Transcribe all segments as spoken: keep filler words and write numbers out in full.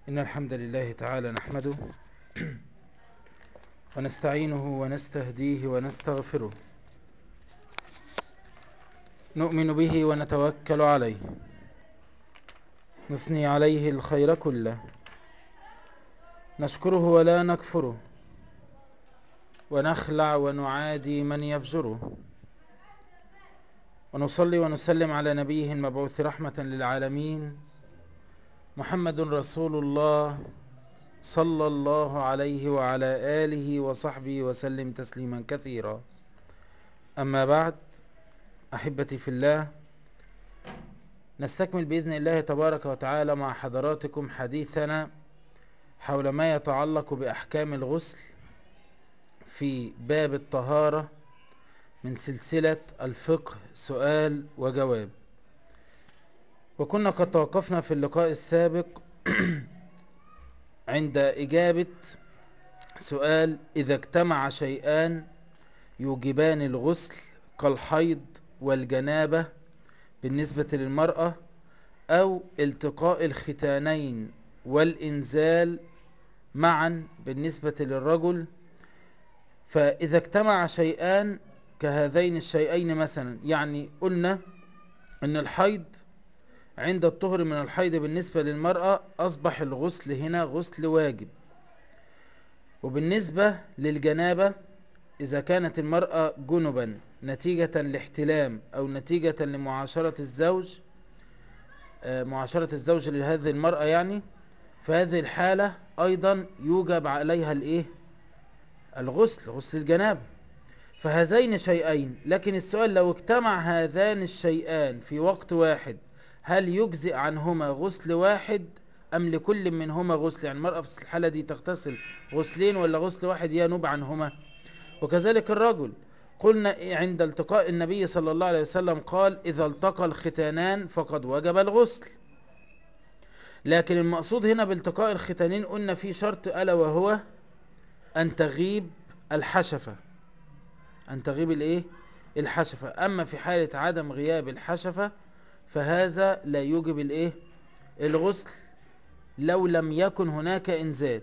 إن الحمد لله تعالى نحمده ونستعينه ونستهديه ونستغفره، نؤمن به ونتوكل عليه، نثني عليه الخير كله، نشكره ولا نكفره، ونخلع ونعادي من يفجره، ونصلي ونسلم على نبيه المبعوث رحمة للعالمين محمد رسول الله صلى الله عليه وعلى آله وصحبه وسلم تسليما كثيرا. أما بعد، أحبتي في الله، نستكمل بإذن الله تبارك وتعالى مع حضراتكم حديثنا حول ما يتعلق بأحكام الغسل في باب الطهارة من سلسلة الفقه سؤال وجواب. وكنا قد توقفنا في اللقاء السابق عند إجابة سؤال: إذا اجتمع شيئان يوجبان الغسل كالحيض والجنابة بالنسبة للمرأة، أو التقاء الختانين والإنزال معا بالنسبة للرجل، فإذا اجتمع شيئان كهذين الشيئين مثلا، يعني قلنا أن الحيض عند الطهر من الحيض بالنسبة للمرأة أصبح الغسل هنا غسل واجب، وبالنسبة للجنابة إذا كانت المرأة جنبا نتيجة لاحتلام أو نتيجة لمعاشرة الزوج معاشرة الزوج لهذه المرأة، يعني في هذه الحالة أيضا يوجب عليها الإيه؟ الغسل، غسل الجنابة. فهذين شيئين، لكن السؤال: لو اجتمع هذان الشيئان في وقت واحد هل يجزئ عنهما غسل واحد أم لكل منهما غسل؟ يعني المرأة في الحالة دي تغتسل غسلين ولا غسل واحد ينوب عنهما؟ وكذلك الرجل، قلنا عند التقاء النبي صلى الله عليه وسلم قال: إذا التقى الختانان فقد وجب الغسل. لكن المقصود هنا بالتقاء الختانين قلنا في شرط، ألا وهو أن تغيب الحشفة، أن تغيب الإيه؟ الحشفة. أما في حالة عدم غياب الحشفة فهذا لا يوجب الإيه؟ الغسل لو لم يكن هناك إنزال.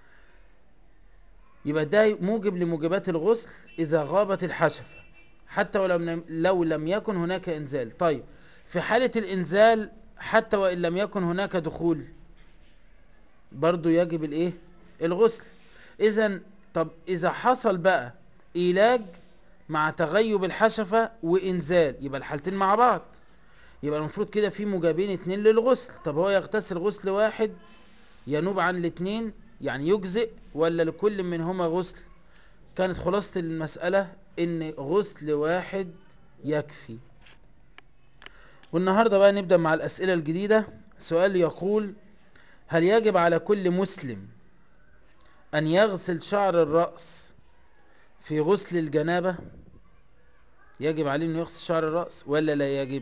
يبقى ده موجب لموجبات الغسل إذا غابت الحشفة حتى ولو لو لم يكن هناك إنزال. طيب، في حالة الإنزال حتى وإن لم يكن هناك دخول برضو يجب الإيه؟ الغسل. إذن طب إذا حصل بقى إيلاج مع تغيب الحشفة وإنزال، يبقى الحالتين مع بعض، يبقى المفروض كده في موجبين اتنين للغسل. طب هو يغتسل غسل واحد ينوب عن الاتنين، يعني يجزئ، ولا لكل منهما غسل؟ كانت خلاصة المسألة ان غسل واحد يكفي. والنهاردة بقى نبدأ مع الأسئلة الجديدة. سؤال يقول: هل يجب على كل مسلم أن يغسل شعر الرأس في غسل الجنابة؟ يجب عليه أن يغسل شعر الرأس ولا لا يجب؟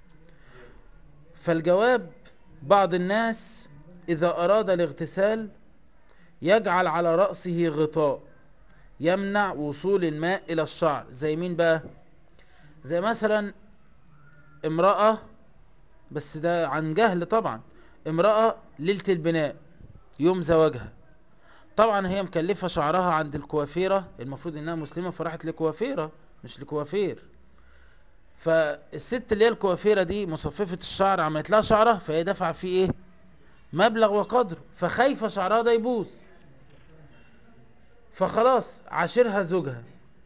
فالجواب: بعض الناس إذا أراد الاغتسال يجعل على رأسه غطاء يمنع وصول الماء إلى الشعر. زي مين بقى؟ زي مثلا امرأة، بس ده عن جهل طبعا، امرأة ليلة البناء يوم زواجها، طبعا هي مكلفة شعرها عند الكوافيرة، المفروض انها مسلمة فراحت لكوافيرة مش لكوافير، فالست اللي هي الكوافيرة دي مصففة الشعر عملت لها شعرها، فهي دفع فيه ايه؟ مبلغ وقدره، فخايفة شعرها ده يبوظ، فخلاص عاشرها زوجها،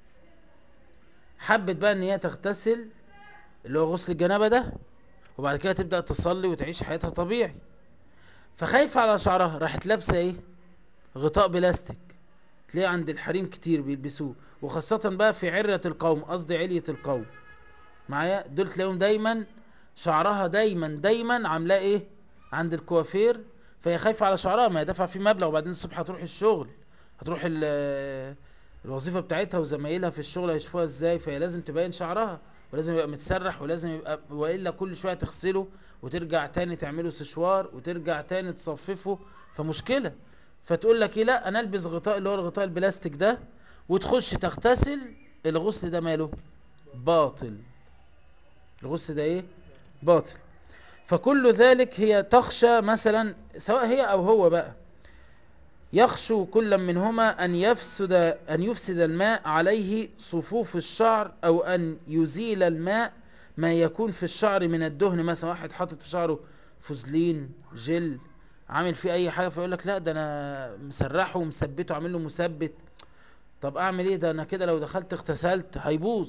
حبت بقى ان هي تغتسل اللي هو غسل الجنابة ده، وبعد كده تبدأ تصلي وتعيش حياتها طبيعي، فخايفة على شعرها راحت لابسة ايه؟ غطاء بلاستيك. تلاقيه عند الحريم كتير بيلبسوه، وخاصة بقى في عرة القوم، قصدي علية القوم معايا، دول تلاقيهم دايما شعرها دايما دايما عاملاه ايه؟ عند الكوافير، فهي خايفة على شعرها، ما يدفع فيه مبلغ، وبعدين الصبح هتروح الشغل، هتروح الوظيفة بتاعتها وزمايلها في الشغل هيشوفوها ازاي، فهي لازم تبين شعرها، ولازم يبقى متسرح، ولازم يبقى، وإلا كل شوية تغسله وترجع تاني تعمله سشوار وترجع تاني تصففه، فمشكلة. فتقول لك ايه؟ لا، انا البس غطاء اللي هو الغطاء البلاستيك ده وتخش تغتسل، الغسل ده ماله؟ باطل. الغسل ده ايه؟ باطل. فكل ذلك هي تخشى مثلا، سواء هي أو هو بقى، يخشو كل منهما أن يفسد أن يفسد الماء عليه صفوف الشعر، أو أن يزيل الماء ما يكون في الشعر من الدهن. مثلا واحد حاطط في شعره فوزلين جل، عامل فيه أي حاجة، فيقول لك لا ده أنا مسرحه ومثبته، عامل له مثبت. طب أعمل إيه؟ ده أنا كده لو دخلت اغتسلت هيبوظ.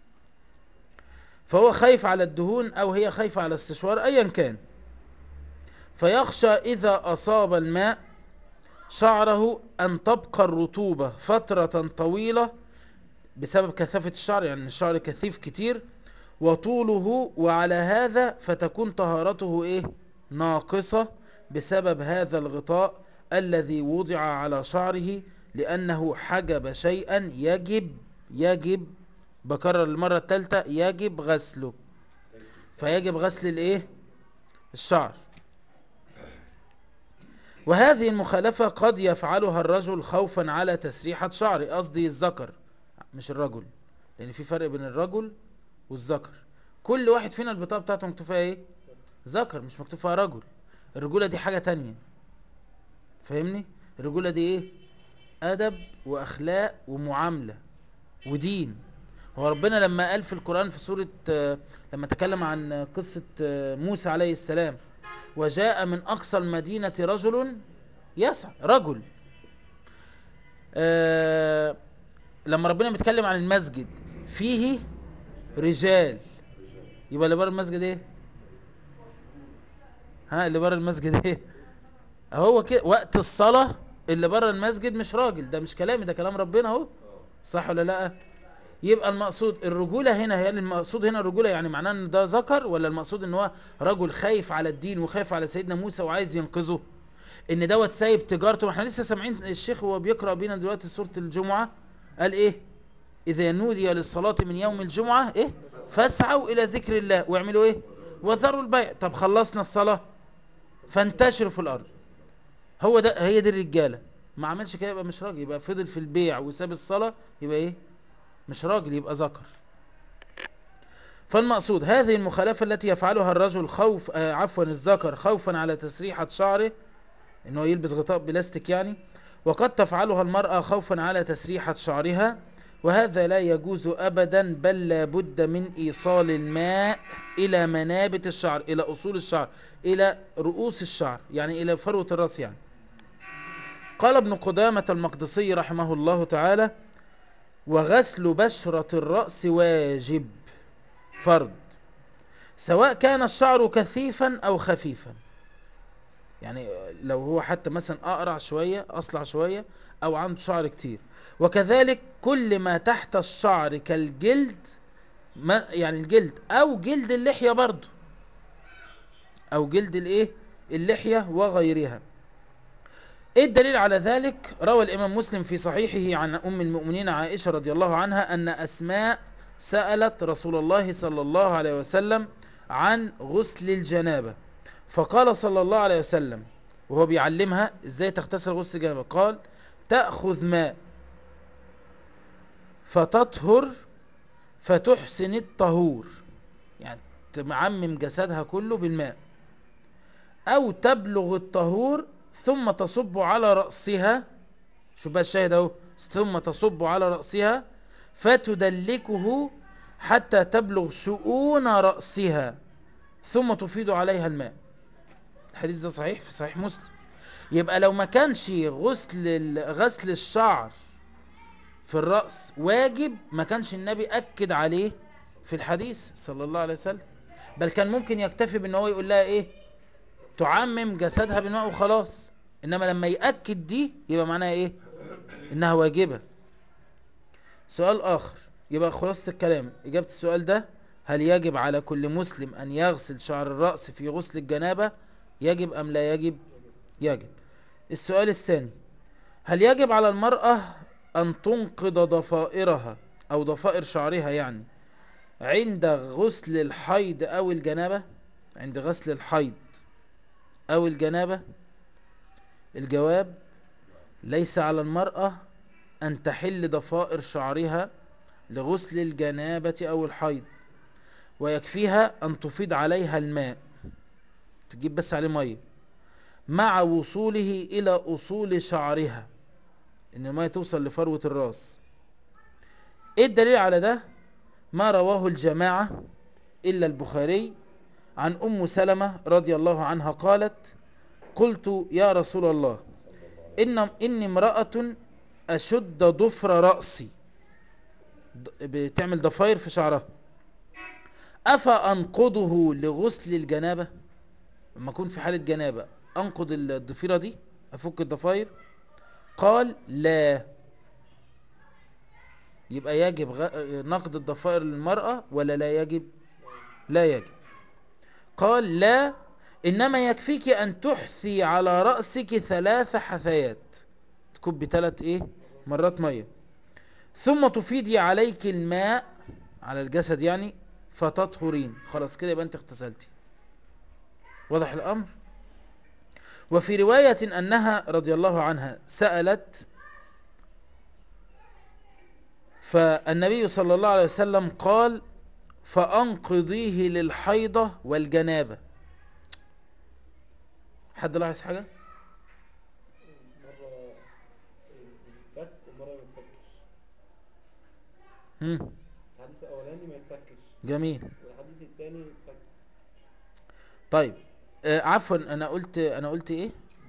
فهو خايف على الدهون، أو هي خايفة على السشوار، أيا كان. فيخشى إذا أصاب الماء شعره أن تبقى الرطوبة فترة طويلة بسبب كثافة الشعر، يعني الشعر كثيف كتير وطوله، وعلى هذا فتكون طهارته إيه؟ ناقصة بسبب هذا الغطاء الذي وضع على شعره، لأنه حجب شيئا يجب يجب بكرر المرة الثالثة يجب غسله. فيجب غسل الإيه؟ الشعر. وهذه المخالفة قد يفعلها الرجل خوفا على تسريحة شعره، قصدي الذكر مش الرجل، لأن في فرق بين الرجل والذكر. كل واحد فينا البطاقة بتاعته مكتوب فيها ايه؟ ذكر، مش مكتوب فيها رجل. الرجولة دي حاجة تانية، فاهمني؟ الرجولة دي ايه؟ أدب وأخلاق ومعاملة ودين. هو ربنا لما قال في القرآن في سورة آه، لما تكلم عن قصة آه، موسى عليه السلام، وجاء من أقصى المدينة رجل يسعى، رجل. آه لما ربنا بيتكلم عن المسجد فيه رجال، يبقى اللي بره المسجد ايه؟ ها اللي بره المسجد ايه؟ هو كده وقت الصلاة اللي بره المسجد مش راجل. ده مش كلامي، ده كلام ربنا اهو، صح ولا لا؟ يبقى المقصود الرجولة هنا، هي المقصود هنا الرجولة يعني معناه ان ده ذكر، ولا المقصود ان هو رجل خايف على الدين وخايف على سيدنا موسى وعايز ينقذه؟ ان دوت سايب تجارته. احنا لسه سامعين الشيخ وهو بيقرأ بينا دلوقتي سورة الجمعة، قال ايه؟ اذا نودي للصلاة من يوم الجمعة ايه؟ فاسعوا الى ذكر الله واعملوا ايه؟ وذروا البيع. طب خلصنا الصلاة، فانتشروا في الارض. هو ده، هي دي الرجالة. ما عملش كده يبقى مش راجل، يبقى فضل في البيع وساب الصلاة، يبقى ايه؟ مش راجل، يبقى ذكر. فالمقصود هذه المخالفة التي يفعلها الرجل خوف آه عفوا الذكر خوفا على تسريحة شعره، انه يلبس غطاء بلاستيك يعني، وقد تفعلها المرأة خوفا على تسريحة شعرها، وهذا لا يجوز ابدا، بل لا بد من ايصال الماء الى منابت الشعر، الى اصول الشعر، الى رؤوس الشعر، يعني الى فروة الرأس يعني. قال ابن قدامة المقدسي رحمه الله تعالى: وغسل بشرة الرأس واجب، فرض، سواء كان الشعر كثيفا او خفيفا. يعني لو هو حتى مثلا اقرع شوية، اصلع شوية، او عنده شعر كتير. وكذلك كل ما تحت الشعر كالجلد، ما يعني الجلد او جلد اللحية برضو، او جلد الايه؟ اللحية وغيرها. ايه الدليل على ذلك؟ روى الامام مسلم في صحيحه عن ام المؤمنين عائشة رضي الله عنها ان اسماء سألت رسول الله صلى الله عليه وسلم عن غسل الجنابة، فقال صلى الله عليه وسلم وهو بيعلمها ازاي تغتسل غسل الجنابة، قال: تأخذ ماء فتطهر فتحسن الطهور، يعني تمعمم جسدها كله بالماء، او تبلغ الطهور ثم تصب على رأسها، شو بقى الشاهد اهو، ثم تصب على رأسها فتدلكه حتى تبلغ شؤون رأسها ثم تفيض عليها الماء. الحديث ده صحيح في صحيح مسلم. يبقى لو ما كانش غسل غسل الشعر في الرأس واجب، ما كانش النبي أكد عليه في الحديث صلى الله عليه وسلم، بل كان ممكن يكتفي بان هو يقول لها ايه؟ تعمم جسدها بالماء وخلاص. انما لما يأكد دي يبقى معناها ايه؟ انها واجبة. سؤال اخر، يبقى خلاصة الكلام اجابة السؤال ده: هل يجب على كل مسلم ان يغسل شعر الرأس في غسل الجنابة؟ يجب ام لا يجب؟ يجب. السؤال الثاني: هل يجب على المرأة ان تنقض ضفائرها او ضفائر شعرها يعني عند غسل الحيض او الجنابة؟ عند غسل الحيض او الجنابة؟ الجواب: ليس على المرأة ان تحل ضفائر شعرها لغسل الجنابة او الحيض، ويكفيها ان تفيض عليها الماء. تجيب بس عليه مية مع وصوله إلى أصول شعرها، إن المية توصل لفروة الراس. إيه الدليل على ده؟ ما رواه الجماعة إلا البخاري عن أم سلمة رضي الله عنها قالت: قلت يا رسول الله، إن إني امرأة أشد ضفر رأسي، بتعمل ضفاير في شعرها، أفأنقضه لغسل الجنابة؟ لما أكون في حالة جنابة أنقض الضفيرة دي، أفك الضفاير؟ قال: لا. يبقى يجب غ... نقض الضفائر للمرأة ولا لا يجب؟ لا يجب. قال: لا، إنما يكفيك أن تحثي على رأسك ثلاث حثيات، تكب ثلاث إيه مرات مية، ثم تفيدي عليك الماء على الجسد يعني فتطهرين. خلاص كده يبقى أنت اغتسلتي. واضح الأمر؟ وفي رواية أنها رضي الله عنها سألت، فالنبي صلى الله عليه وسلم قال: فأنقضيه للحيضة والجنابة. حد لاحظ حاجة؟ مرة يتفك ومرة ما يتفكش. مم. الحديث الأولاني ما يتفكش، جميل. والحديث الثاني يتفك. طيب آه عفوا، انا قلت انا قلت ايه؟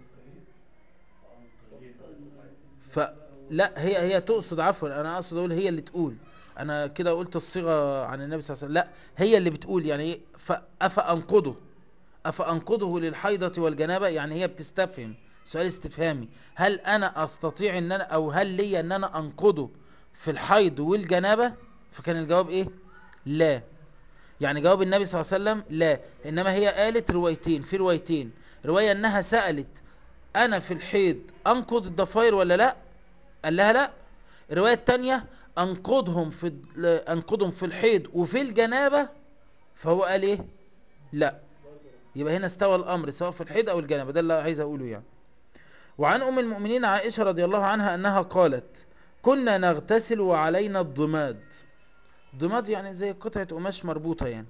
فلا، هي هي تقصد، عفوا انا اقصد اقول هي اللي تقول. انا كده قلت الصيغه عن النبي صلى الله عليه وسلم. لا، هي اللي بتقول يعني ايه افانقضه، افانقضه للحيضه والجنابه، يعني هي بتستفهم سؤال استفهامي: هل انا استطيع ان انا، او هل لي ان انا انقضه في الحيض والجنابه؟ فكان الجواب ايه؟ لا. يعني جواب النبي صلى الله عليه وسلم لا. انما هي قالت روايتين، في روايتين: روايه انها سالت انا في الحيض انقض الضفاير ولا لا، قال لها لا. الروايه الثانيه انقضهم في انقضهم في الحيض وفي الجنابه، فهو قال ايه؟ لا. برضه لا. يبقى هنا استوى الامر سواء في الحيض او الجنابه، ده اللي عايز اقوله يعني. وعن ام المؤمنين عائشه رضي الله عنها انها قالت: كنا نغتسل وعلينا الضماد. ضماد يعني زي قطعه قماش مربوطه يعني،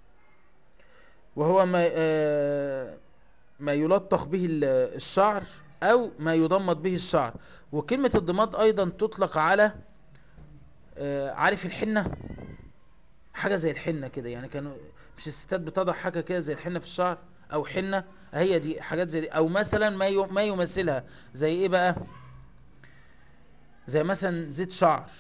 وهو ما آه ما يلطخ به الشعر او ما يضمد به الشعر. وكلمة الضماد ايضا تطلق على آه عارف الحنة؟ حاجة زي الحنة كده يعني، كانوا مش الستات بتضع حاجة كده زي الحنة في الشعر او حنة؟ هي دي حاجات زي دي. او مثلا ما ما يمثلها زي ايه بقى؟ زي مثلا زيت شعر،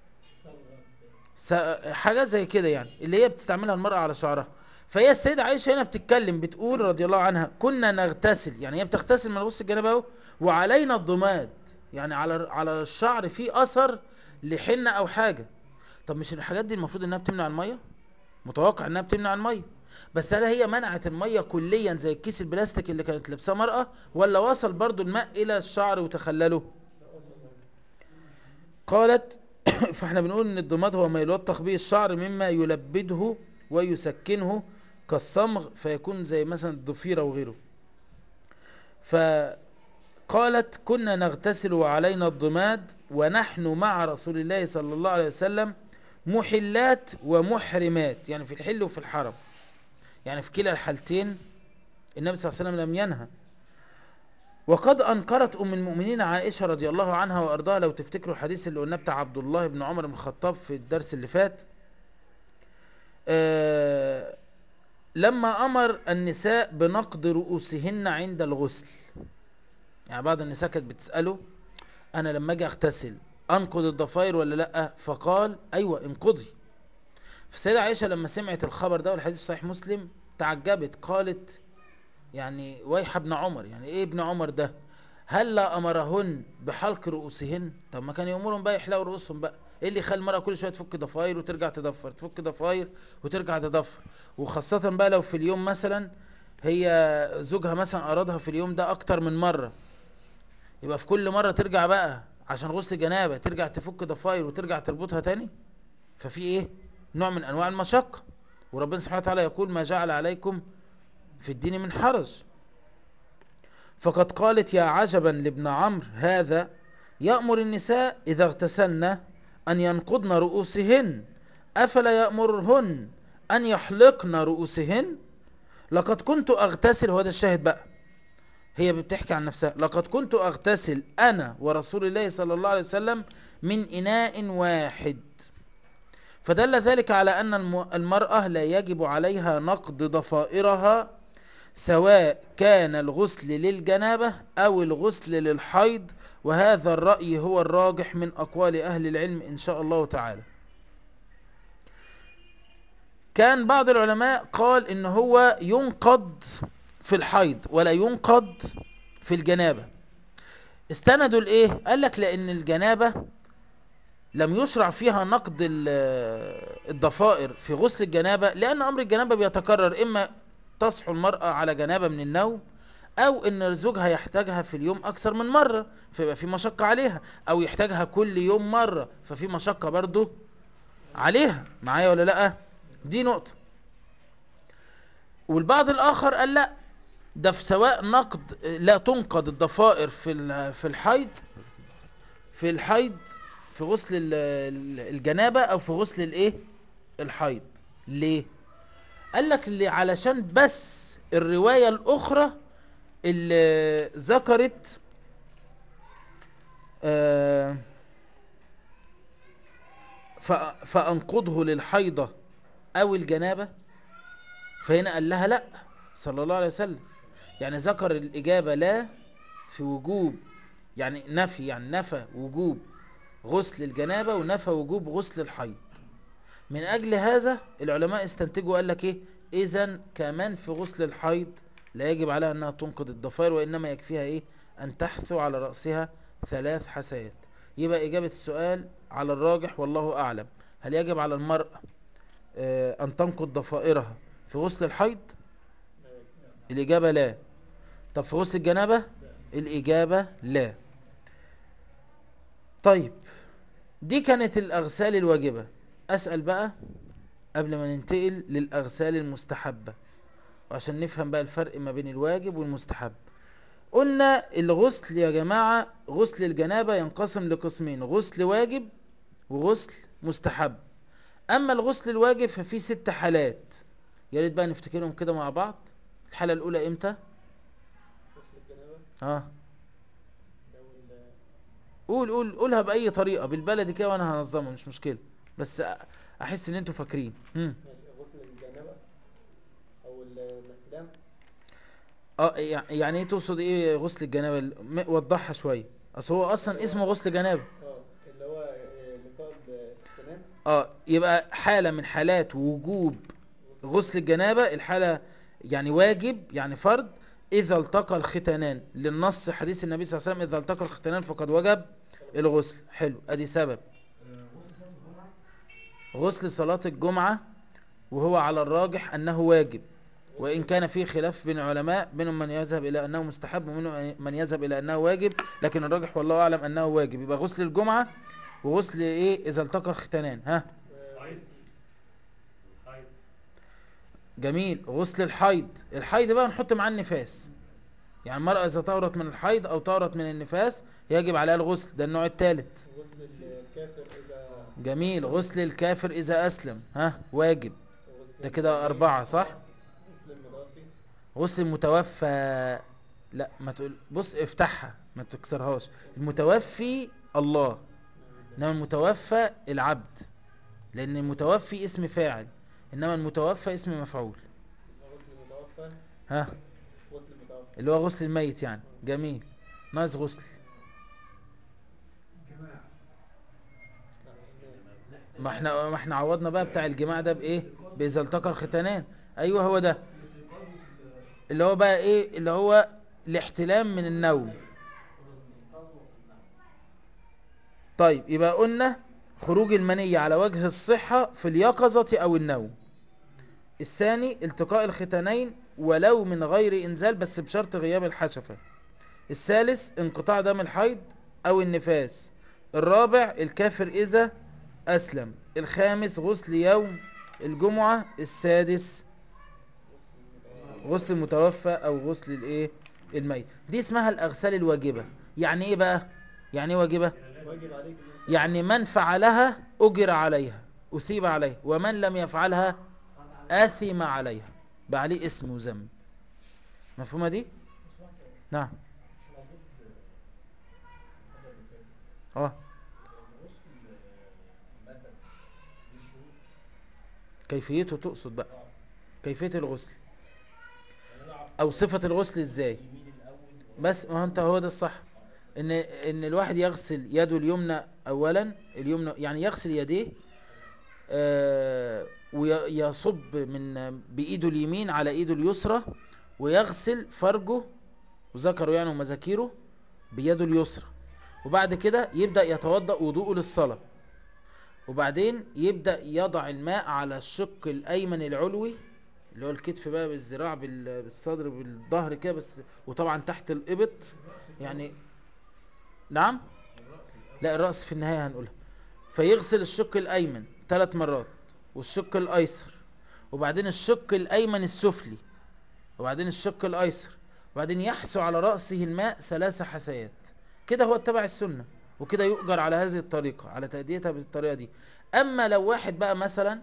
حاجات زي كده يعني، اللي هي بتستعملها المرأة على شعرها. فهي السيدة عائشة هنا بتتكلم بتقول رضي الله عنها: كنا نغتسل، يعني هي بتغتسل من غسل الجنابة اهو، وعلينا الضماد، يعني على على الشعر في اثر لحنة او حاجة. طب مش الحاجات دي المفروض انها بتمنع المية؟ متوقع انها بتمنع المية، بس هل هي منعت المية كليا زي الكيس البلاستيك اللي كانت لابساه مرأة، ولا وصل برضو الماء الى الشعر وتخلله؟ لا أصلا يعني. قالت: فاحنا بنقول ان الضماد هو ما يلطخ به الشعر مما يلبده ويسكنه كالصمغ، فيكون زي مثلا الضفيرة وغيره. فقالت: كنا نغتسل وعلينا الضماد ونحن مع رسول الله صلى الله عليه وسلم محلات ومحرمات، يعني في الحل وفي الحرم، يعني في كلا الحالتين النبي صلى الله عليه وسلم لم ينهى. وقد أنكرت أم المؤمنين عائشة رضي الله عنها وأرضاها، لو تفتكروا الحديث اللي قلنا بتاع عبد الله بن عمر بن الخطاب في الدرس اللي فات، آه لما أمر النساء بنقض رؤوسهن عند الغسل. يعني بعض النساء كانت بتسأله: أنا لما أجي أغتسل أنقض الضفاير ولا لأ؟ فقال: أيوة انقضي. فالسيدة عائشة لما سمعت الخبر ده، والحديث في صحيح مسلم، تعجبت، قالت: يعني ويح ابن عمر، يعني ايه ابن عمر ده؟ هل لا امرهن بحلق رؤوسهن؟ طب ما كان يامرهم بقى يحلقوا رؤوسهم بقى. ايه اللي يخلي المرأة كل شوية تفك ضفاير وترجع تضفر، تفك ضفاير وترجع تضفر؟ وخاصة بقى لو في اليوم مثلا هي زوجها مثلا ارادها في اليوم ده اكتر من مرة، يبقى في كل مرة ترجع بقى عشان غسل جنابة ترجع تفك ضفاير وترجع تربطها تاني. ففي ايه؟ نوع من انواع المشقة. وربنا سبحانه وتعالى يقول: ما جعل عليكم في الدين من حرج. فقد قالت: يا عجبا لابن عمرو هذا يأمر النساء إذا اغتسلن أن ينقضن رؤوسهن، أفلا يأمرهن أن يحلقن رؤوسهن؟ لقد كنت اغتسل، هو ده الشاهد بقى، هي بتحكي عن نفسها، لقد كنت اغتسل انا ورسول الله صلى الله عليه وسلم من اناء واحد. فدل ذلك على ان الم- المرأة لا يجب عليها نقض ضفائرها، سواء كان الغسل للجنابة او الغسل للحيض، وهذا الرأي هو الراجح من اقوال اهل العلم ان شاء الله تعالى. كان بعض العلماء قال ان هو ينقض في الحيض ولا ينقض في الجنابة. استندوا لايه؟ قال لك لان الجنابة لم يشرع فيها نقض ال- الضفائر في غسل الجنابة، لان امر الجنابة بيتكرر، اما تصحو المرأة على جنابة من النوم، او ان زوجها يحتاجها في اليوم اكثر من مرة فيبقى في مشقة عليها، او يحتاجها كل يوم مرة ففي مشقة برضو عليها. معايا ولا لا؟ دي نقطة. والبعض الاخر قال لا، ده في سواء نقد لا تنقض الضفائر في ال- في الحيض، في الحيض في غسل ال- ال- الجنابة او في غسل الايه الحيض. ليه؟ قال لك اللي علشان بس الرواية الاخرى اللي ذكرت آه، ف- فانقضه للحيضة او الجنابة، فهنا قال لها لا صلى الله عليه وسلم، يعني ذكر الاجابة لا في وجوب، يعني نفي، يعني نفى وجوب غسل الجنابة ونفى وجوب غسل الحيض. من اجل هذا العلماء استنتجوا قال لك ايه، اذا كمان في غسل الحيض لا يجب عليها انها تنقض الضفائر، وانما يكفيها ايه، ان تحثو على رأسها ثلاث حثيات. يبقى اجابة السؤال على الراجح والله اعلم، هل يجب على المرأة آه، ان تنقض ضفائرها في غسل الحيض؟ الاجابة لا. طب في غسل الجنابة؟ الاجابة لا. طيب، دي كانت الأغسال الواجبة. أسأل بقى قبل ما ننتقل للأغسال المستحبة، وعشان نفهم بقى الفرق ما بين الواجب والمستحب. قلنا الغسل يا جماعة، غسل الجنابة ينقسم لقسمين، غسل واجب وغسل مستحب. أما الغسل الواجب ففيه ست حالات، يا ريت بقى نفتكرهم كده مع بعض. الحالة الأولى إمتى؟ غسل الجنابة ها، لو ال- قول قول قولها بأي طريقة بالبلدي كده وأنا هنظمها، مش مشكلة، بس أ- أحس إن أنتوا فاكرين. هم. ماشي غسل الجنابة أو ال- الاحتلام. اه يع- يعني ايه تقصد ايه غسل الجنابه؟ م- وضحها شويه، اصل هو اللي اصلا هو اسمه غسل جنابه. اه اللي هو آه، لقاء الاختنان. اه، يبقى حاله من حالات وجوب غسل غسل الجنابة. الجنابه، الحاله يعني واجب يعني فرض، اذا التقى الختانان، للنص حديث النبي صلى الله عليه وسلم اذا التقى الختانان فقد وجب الغسل. الغسل. حلو، ادي سبب. غسل صلاه الجمعه وهو على الراجح انه واجب، وإن غسل كان في خلاف بين العلماء، منهم من يذهب إلى أنه مستحب ومنهم من يذهب إلى أنه واجب، لكن الراجح والله أعلم أنه واجب. يبقى غسل الجمعة وغسل إيه إذا التقى الختانان. ها، وغسل جميل. غسل الحيض، الحيض بقى نحط معاه النفاس، يعني المرأة إذا طهرت من الحيض أو طهرت من النفاس يجب عليها الغسل، ده النوع الثالث. غسل الكافر إذا جميل. أسلم. غسل الكافر إذا أسلم، ها، واجب. وغسل ده كده أربعة صح. غسل المتوفي. غسل المتوفى، لا ما تقول، بص افتحها ما تكسرهاش. المتوفي الله، انما المتوفى العبد، لان المتوفي اسم فاعل، انما المتوفى اسم مفعول. غسل المتوفى. ها، غسل المتوفى. اللي هو غسل الميت يعني. اه. جميل. ناقص غسل، لا اثنين. ما احنا ما احنا عوضنا بقى بتاع الجماع ده بايه، باذا التقى الختانان. ايوه هو ده، اللي هو بقى ايه، اللي هو الاحتلام من النوم. طيب، يبقى قلنا خروج المنية على وجه الصحة في اليقظة او النوم. الثاني التقاء الختانين ولو من غير انزال بس بشرط غياب الحشفة. الثالث انقطاع دم الحيض او النفاس. الرابع الكافر اذا اسلم. الخامس غسل يوم الجمعة. السادس غسل المتوفى. غسل المتوفى او غسل الايه الميت. دي اسمها الاغسال الواجبة. يعني ايه بقى، يعني ايه واجبة؟ واجب عليك ان انت. يعني من فعلها اجر عليها، اثيب عليها، ومن لم يفعلها اثم عليها. بقى عليه اسم وذنب. مفهومة دي؟ نعم. مش موجود المحاضرة اللي فاتت اه الغسل المدني ليه شروط؟ كيفيته تقصد بقى؟ اه كيفية الغسل يعني انا اعرف او ان صفة الغسل ازاي؟ اليمين الاول بس وغسل ما هو انت هو ده الصح. اه بس ان ان الواحد يغسل يده اليمنى اولا، اليمنى يعني يغسل يديه، تمام آه ويصب من بايده اليمين على ايده اليسرى، ويغسل فرجه وذكره يعني ومذاكيره بيده اليسرى، وبعد كده يبدأ يتوضأ وضوءه للصلاة، وبعدين يبدأ يضع الماء على الشق الأيمن العلوي اللي هو الكتف بقى بالذراع بال- بالصدر بالظهر كده بس، وطبعا تحت الإبط يعني. نعم. لا الرأس في النهاية هنقولها. فيغسل الشق الأيمن ثلاث مرات، والشق الأيسر، وبعدين الشق الأيمن السفلي، وبعدين الشق الأيسر، وبعدين يحسو على رأسه الماء ثلاث حسيات. كده هو اتبع السنة، وكده يؤجر على هذه الطريقة، على تأديتها بالطريقة دي. أما لو واحد بقى مثلا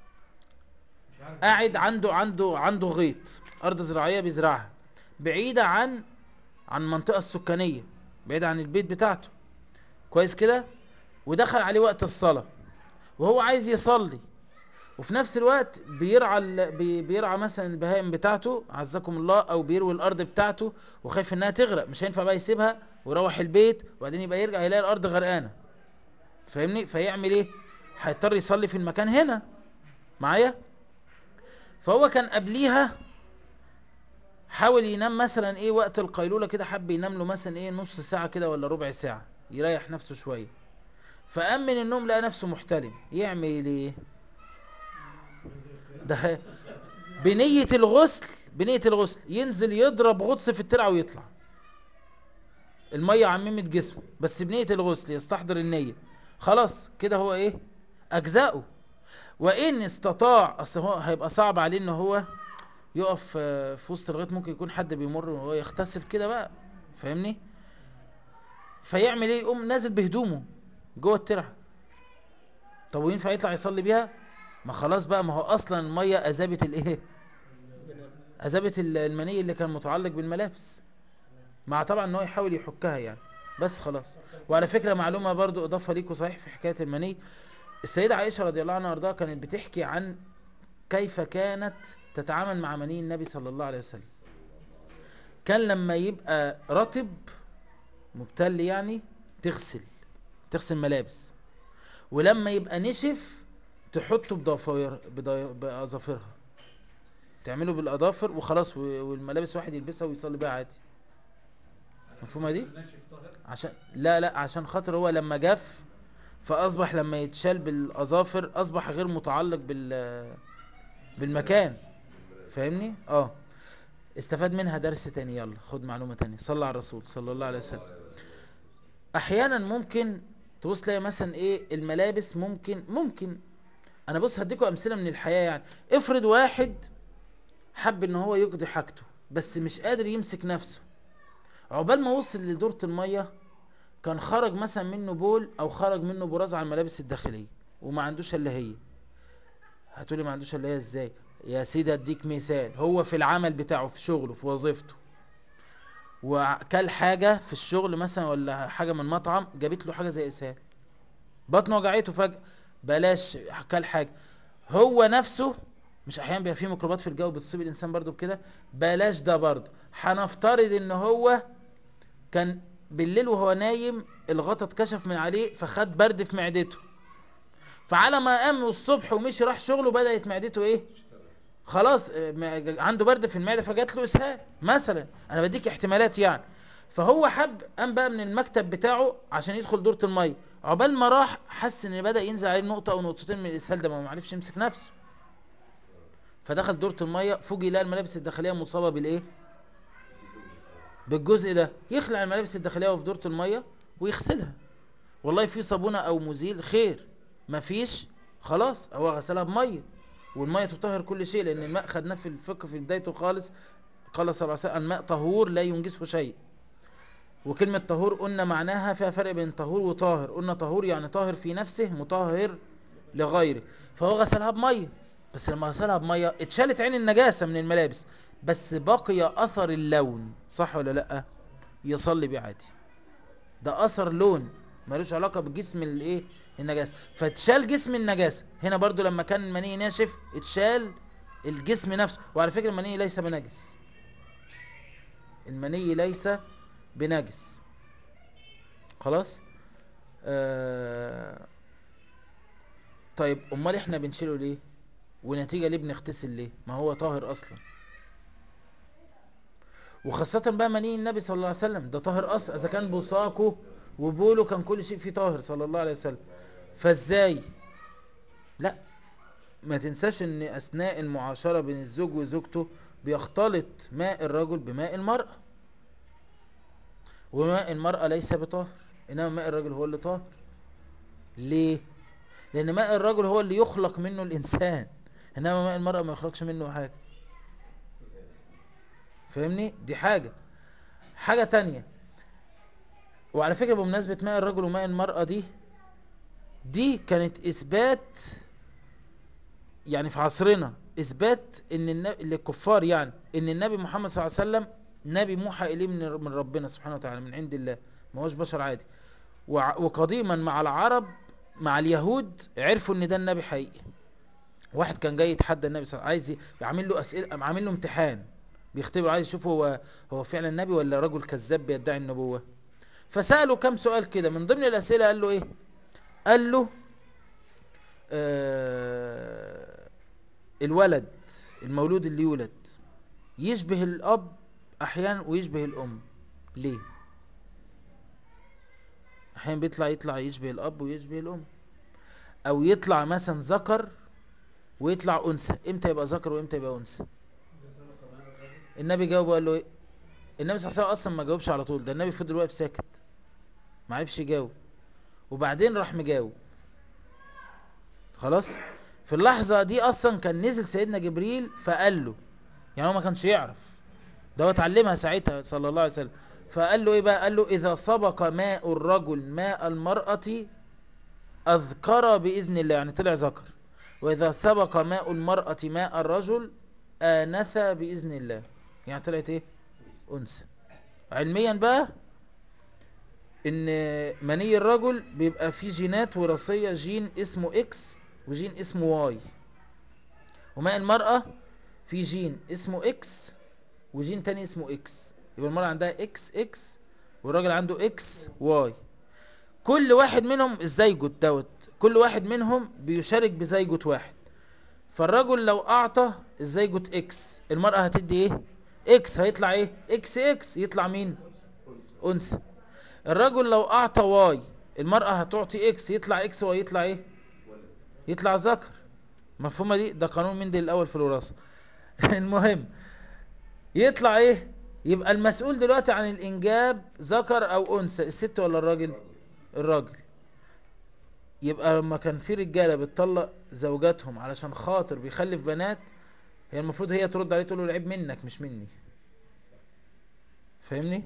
قاعد عنده عنده عنده غيط، أرض زراعية بيزرعها بعيدة عن عن المنطقة السكانية، بعيدة عن البيت بتاعته، كويس كده، ودخل عليه وقت الصلاة وهو عايز يصلي، وفي نفس الوقت بيرعى ال... بي... بيرعى مثلا البهائم بتاعته عزكم الله، او بيروي الارض بتاعته وخايف انها تغرق، مش هينفع بقى يسيبها ويروح البيت وبعدين يبقى يرجع يلاقي الارض غرقانه، فاهمني؟ فيعمل ايه؟ هيضطر يصلي في المكان هنا معايا. فهو كان قبليها حاول ينام مثلا ايه وقت القيلوله كده، حب ينام له مثلا ايه نص ساعه كده ولا ربع ساعه يريح نفسه شويه، فقام من النوم لقى نفسه محتلم، يعمل ايه؟ ده بنية الغسل، بنية الغسل ينزل يضرب غطس في الترعة ويطلع، المية عممت جسمه، بس بنية الغسل يستحضر النية، خلاص كده هو ايه؟ اجزاؤه. وان استطاع، اصل هو هيبقى صعب عليه ان هو يقف آه، في وسط الغيط، ممكن يكون حد بيمر وهو يغتسل كده بقى، فاهمني؟ فيعمل ايه؟ يقوم نازل بهدومه جوه الترعة. طب وينفع يطلع يصلي بيها؟ ما خلاص بقى، ما هو اصلا المية اذابت الايه؟ الجنابة اذابت المني اللي كان متعلق بالملابس، مع طبعا ان هو يحاول يحكها يعني، بس خلاص. طب كان وعلى في فكرة معلومة برضو اضافة ليكوا صحيح في حكاية المني، السيدة عائشة رضي الله عنها وارضاها كانت بتحكي عن كيف كانت تتعامل مع مني النبي صلى الله عليه وسلم. كان لما يبقى رطب مبتل يعني تغسل، تغسل ملابس، ولما يبقى نشف تحطه بضفاير بضي- بأظافرها، تعمله بالأظافر وخلاص، و- والملابس واحد يلبسها ويصلي بيها عادي. مفهومة دي؟ عشان لا لا عشان خاطر هو لما جف فاصبح لما يتشال بالاظافر اصبح غير متعلق بال بالمكان، فاهمني؟ اه. استفاد منها درس تاني، يلا خد معلومة تانية، صلى على الرسول صلى الله عليه وسلم. احيانا ممكن تبص تلاقي مثلا ايه الملابس، ممكن ممكن انا بص هديكوا امثلة من الحياة يعني. افرض واحد حب ان هو يقضي حاجته بس مش قادر يمسك نفسه، عقبال ما وصل لدورة المية كان خرج مثلا منه بول او خرج منه براز على الملابس الداخليه وما عندوش الا هي. هتقولي ما عندوش الا هي ازاي؟ يا سيدي اديك مثال، هو في العمل بتاعه في شغله في وظيفته وكل حاجه في الشغل مثلا ولا حاجه من مطعم جابت له حاجه زي اسهال، بطنه وجعته فجاه، بلاش كل حاجه، هو نفسه مش احيانا بيبقى فيه ميكروبات في الجو بتصيب الانسان برضو بكده، بلاش ده برضو، هنفترض ان هو كان بالليل وهو نايم الغطا اتكشف من عليه فخد برد في معدته، فعلى ما قام الصبح ومشي راح شغله بدأت معدته ايه؟ خلاص اه، م- عنده برد في المعدة فجات له اسهال مثلا، انا بديك احتمالات يعني. فهو حب قام بقى من المكتب بتاعه عشان يدخل دورة المية، عقبال ما راح حس ان بدأ ينزل عليه نقطة او نقطتين من الاسهال ده، ما معرفش يمسك نفسه، فدخل دورة المية فوجئ لقى الملابس الداخلية مصابة بالايه؟ بالجزء ده، يخلع الملابس الداخلية وفي دورة المية ويغسلها، والله في صابونة او مزيل خير، مفيش خلاص هو غسلها بمية، والمية تطهر كل شيء، لان الماء خدناه في الفقه في بدايته خالص، قال صلى الله عليه وسلم الماء طهور لا ينجسه شيء. وكلمة طهور قلنا معناها فيها فرق بين طهور وطاهر، قلنا طهور يعني طاهر في نفسه مطهر لغيره، فهو غسلها بمية، بس لما غسلها بميه اتشالت عين النجاسة من الملابس، بس بقي اثر اللون، صح ولا لا؟ يصلي بيه عادي. ده اثر لون ملوش علاقة بجسم الايه، النجاسة. فتشال جسم النجاسة هنا برضو، لما كان المني ناشف اتشال الجسم نفسه. وعلى فكرة المني ليس بنجس، المني ليس بنجس. خلاص. آه... طيب امال احنا بنشيله ليه؟ ونتيجة ليه بنغتسل ليه؟ ما هو طاهر اصلا. وخاصة بقى مني النبي صلى الله عليه وسلم ده طاهر اصلا، اذا كان بوصاكه وبوله كان كل شيء فيه طاهر صلى الله عليه وسلم، فازاي؟ لا، ما تنساش ان اثناء المعاشرة بين الزوج وزوجته بيختلط ماء الرجل بماء المرأة، وماء المرأة ليس بطاهر، انما ماء الرجل هو اللي طاهر. ليه؟ لان ماء الرجل هو اللي يخلق منه الانسان، انما ماء المرأة ما يخلقش منه حاجة. فاهمني؟ دي حاجة. حاجة تانية، وعلى فكرة بمناسبة ماء الرجل وماء المرأة دي، دي كانت اثبات يعني في عصرنا، اثبات ان النبي للكفار يعني ان النبي محمد صلى الله عليه وسلم نبي موحى اليه من من ربنا سبحانه وتعالى، من عند الله، ما هوش بشر عادي. وع- وقديما مع العرب، مع اليهود، عرفوا ان ده النبي حقيقي. واحد كان جاي يتحدى النبي صلى الله عليه وسلم، عايز يعمل له اسئله، عامل له امتحان بيختبره، عايز يشوف هو هو فعلا نبي ولا رجل كذاب بيدعي النبوه. فساله كم سؤال كده، من ضمن الاسئله قال له ايه؟ قال له آه الولد المولود اللي يولد يشبه الاب احيانا ويشبه الام، ليه؟ احيانا بيطلع يطلع يشبه الاب ويشبه الام، او يطلع مثلا ذكر ويطلع انثى، امتى يبقى ذكر وامتى يبقى انثى؟ النبي جاوب وقال له ايه؟ النبي صلى الله عليه وسلم اصلا ما جاوبش على طول، ده النبي فضل واقف ساكت ما عرفش يجاوب، وبعدين راح مجاوب. خلاص. في اللحظة دي اصلا كان نزل سيدنا جبريل فقال له، يعني هو ما كانش يعرف، ده هو اتعلمها ساعتها صلى الله عليه وسلم. فقال له ايه بقى؟ قال له اذا سبق ماء الرجل ماء المرأة اذكر باذن الله، يعني طلع ذكر، واذا سبق ماء المرأة ماء الرجل آنث باذن الله، يعني طلعت ايه؟ انثى. علميا بقى ان مني الرجل بيبقى فيه جينات وراثية، جين اسمه اكس وجين اسمه واي، وماء المرأة فيه جين اسمه اكس وجين تاني اسمه اكس، يبقى المرأة عندها اكس اكس والراجل عنده اكس واي. كل واحد منهم الزيجوت دوت، كل واحد منهم بيشارك بزيجوت واحد. فالرجل لو اعطى الزيجوت اكس، المرأة هتدي ايه؟ اكس، هيطلع ايه؟ اكس اكس، يطلع مين؟ انثى. الرجل لو اعطى واي، المرأة هتعطي اكس، يطلع اكس واي، يطلع ايه؟ يطلع ذكر. مفهومة دي؟ ده قانون مندل الاول في الوراثة. المهم، يطلع ايه؟ يبقى المسؤول دلوقتي عن الانجاب ذكر او انثى، الست ولا الراجل؟ الراجل. يبقى لما كان في رجاله بتطلق زوجاتهم علشان خاطر بيخلف بنات، هي المفروض هي ترد عليه تقول له العيب منك مش مني. فاهمني؟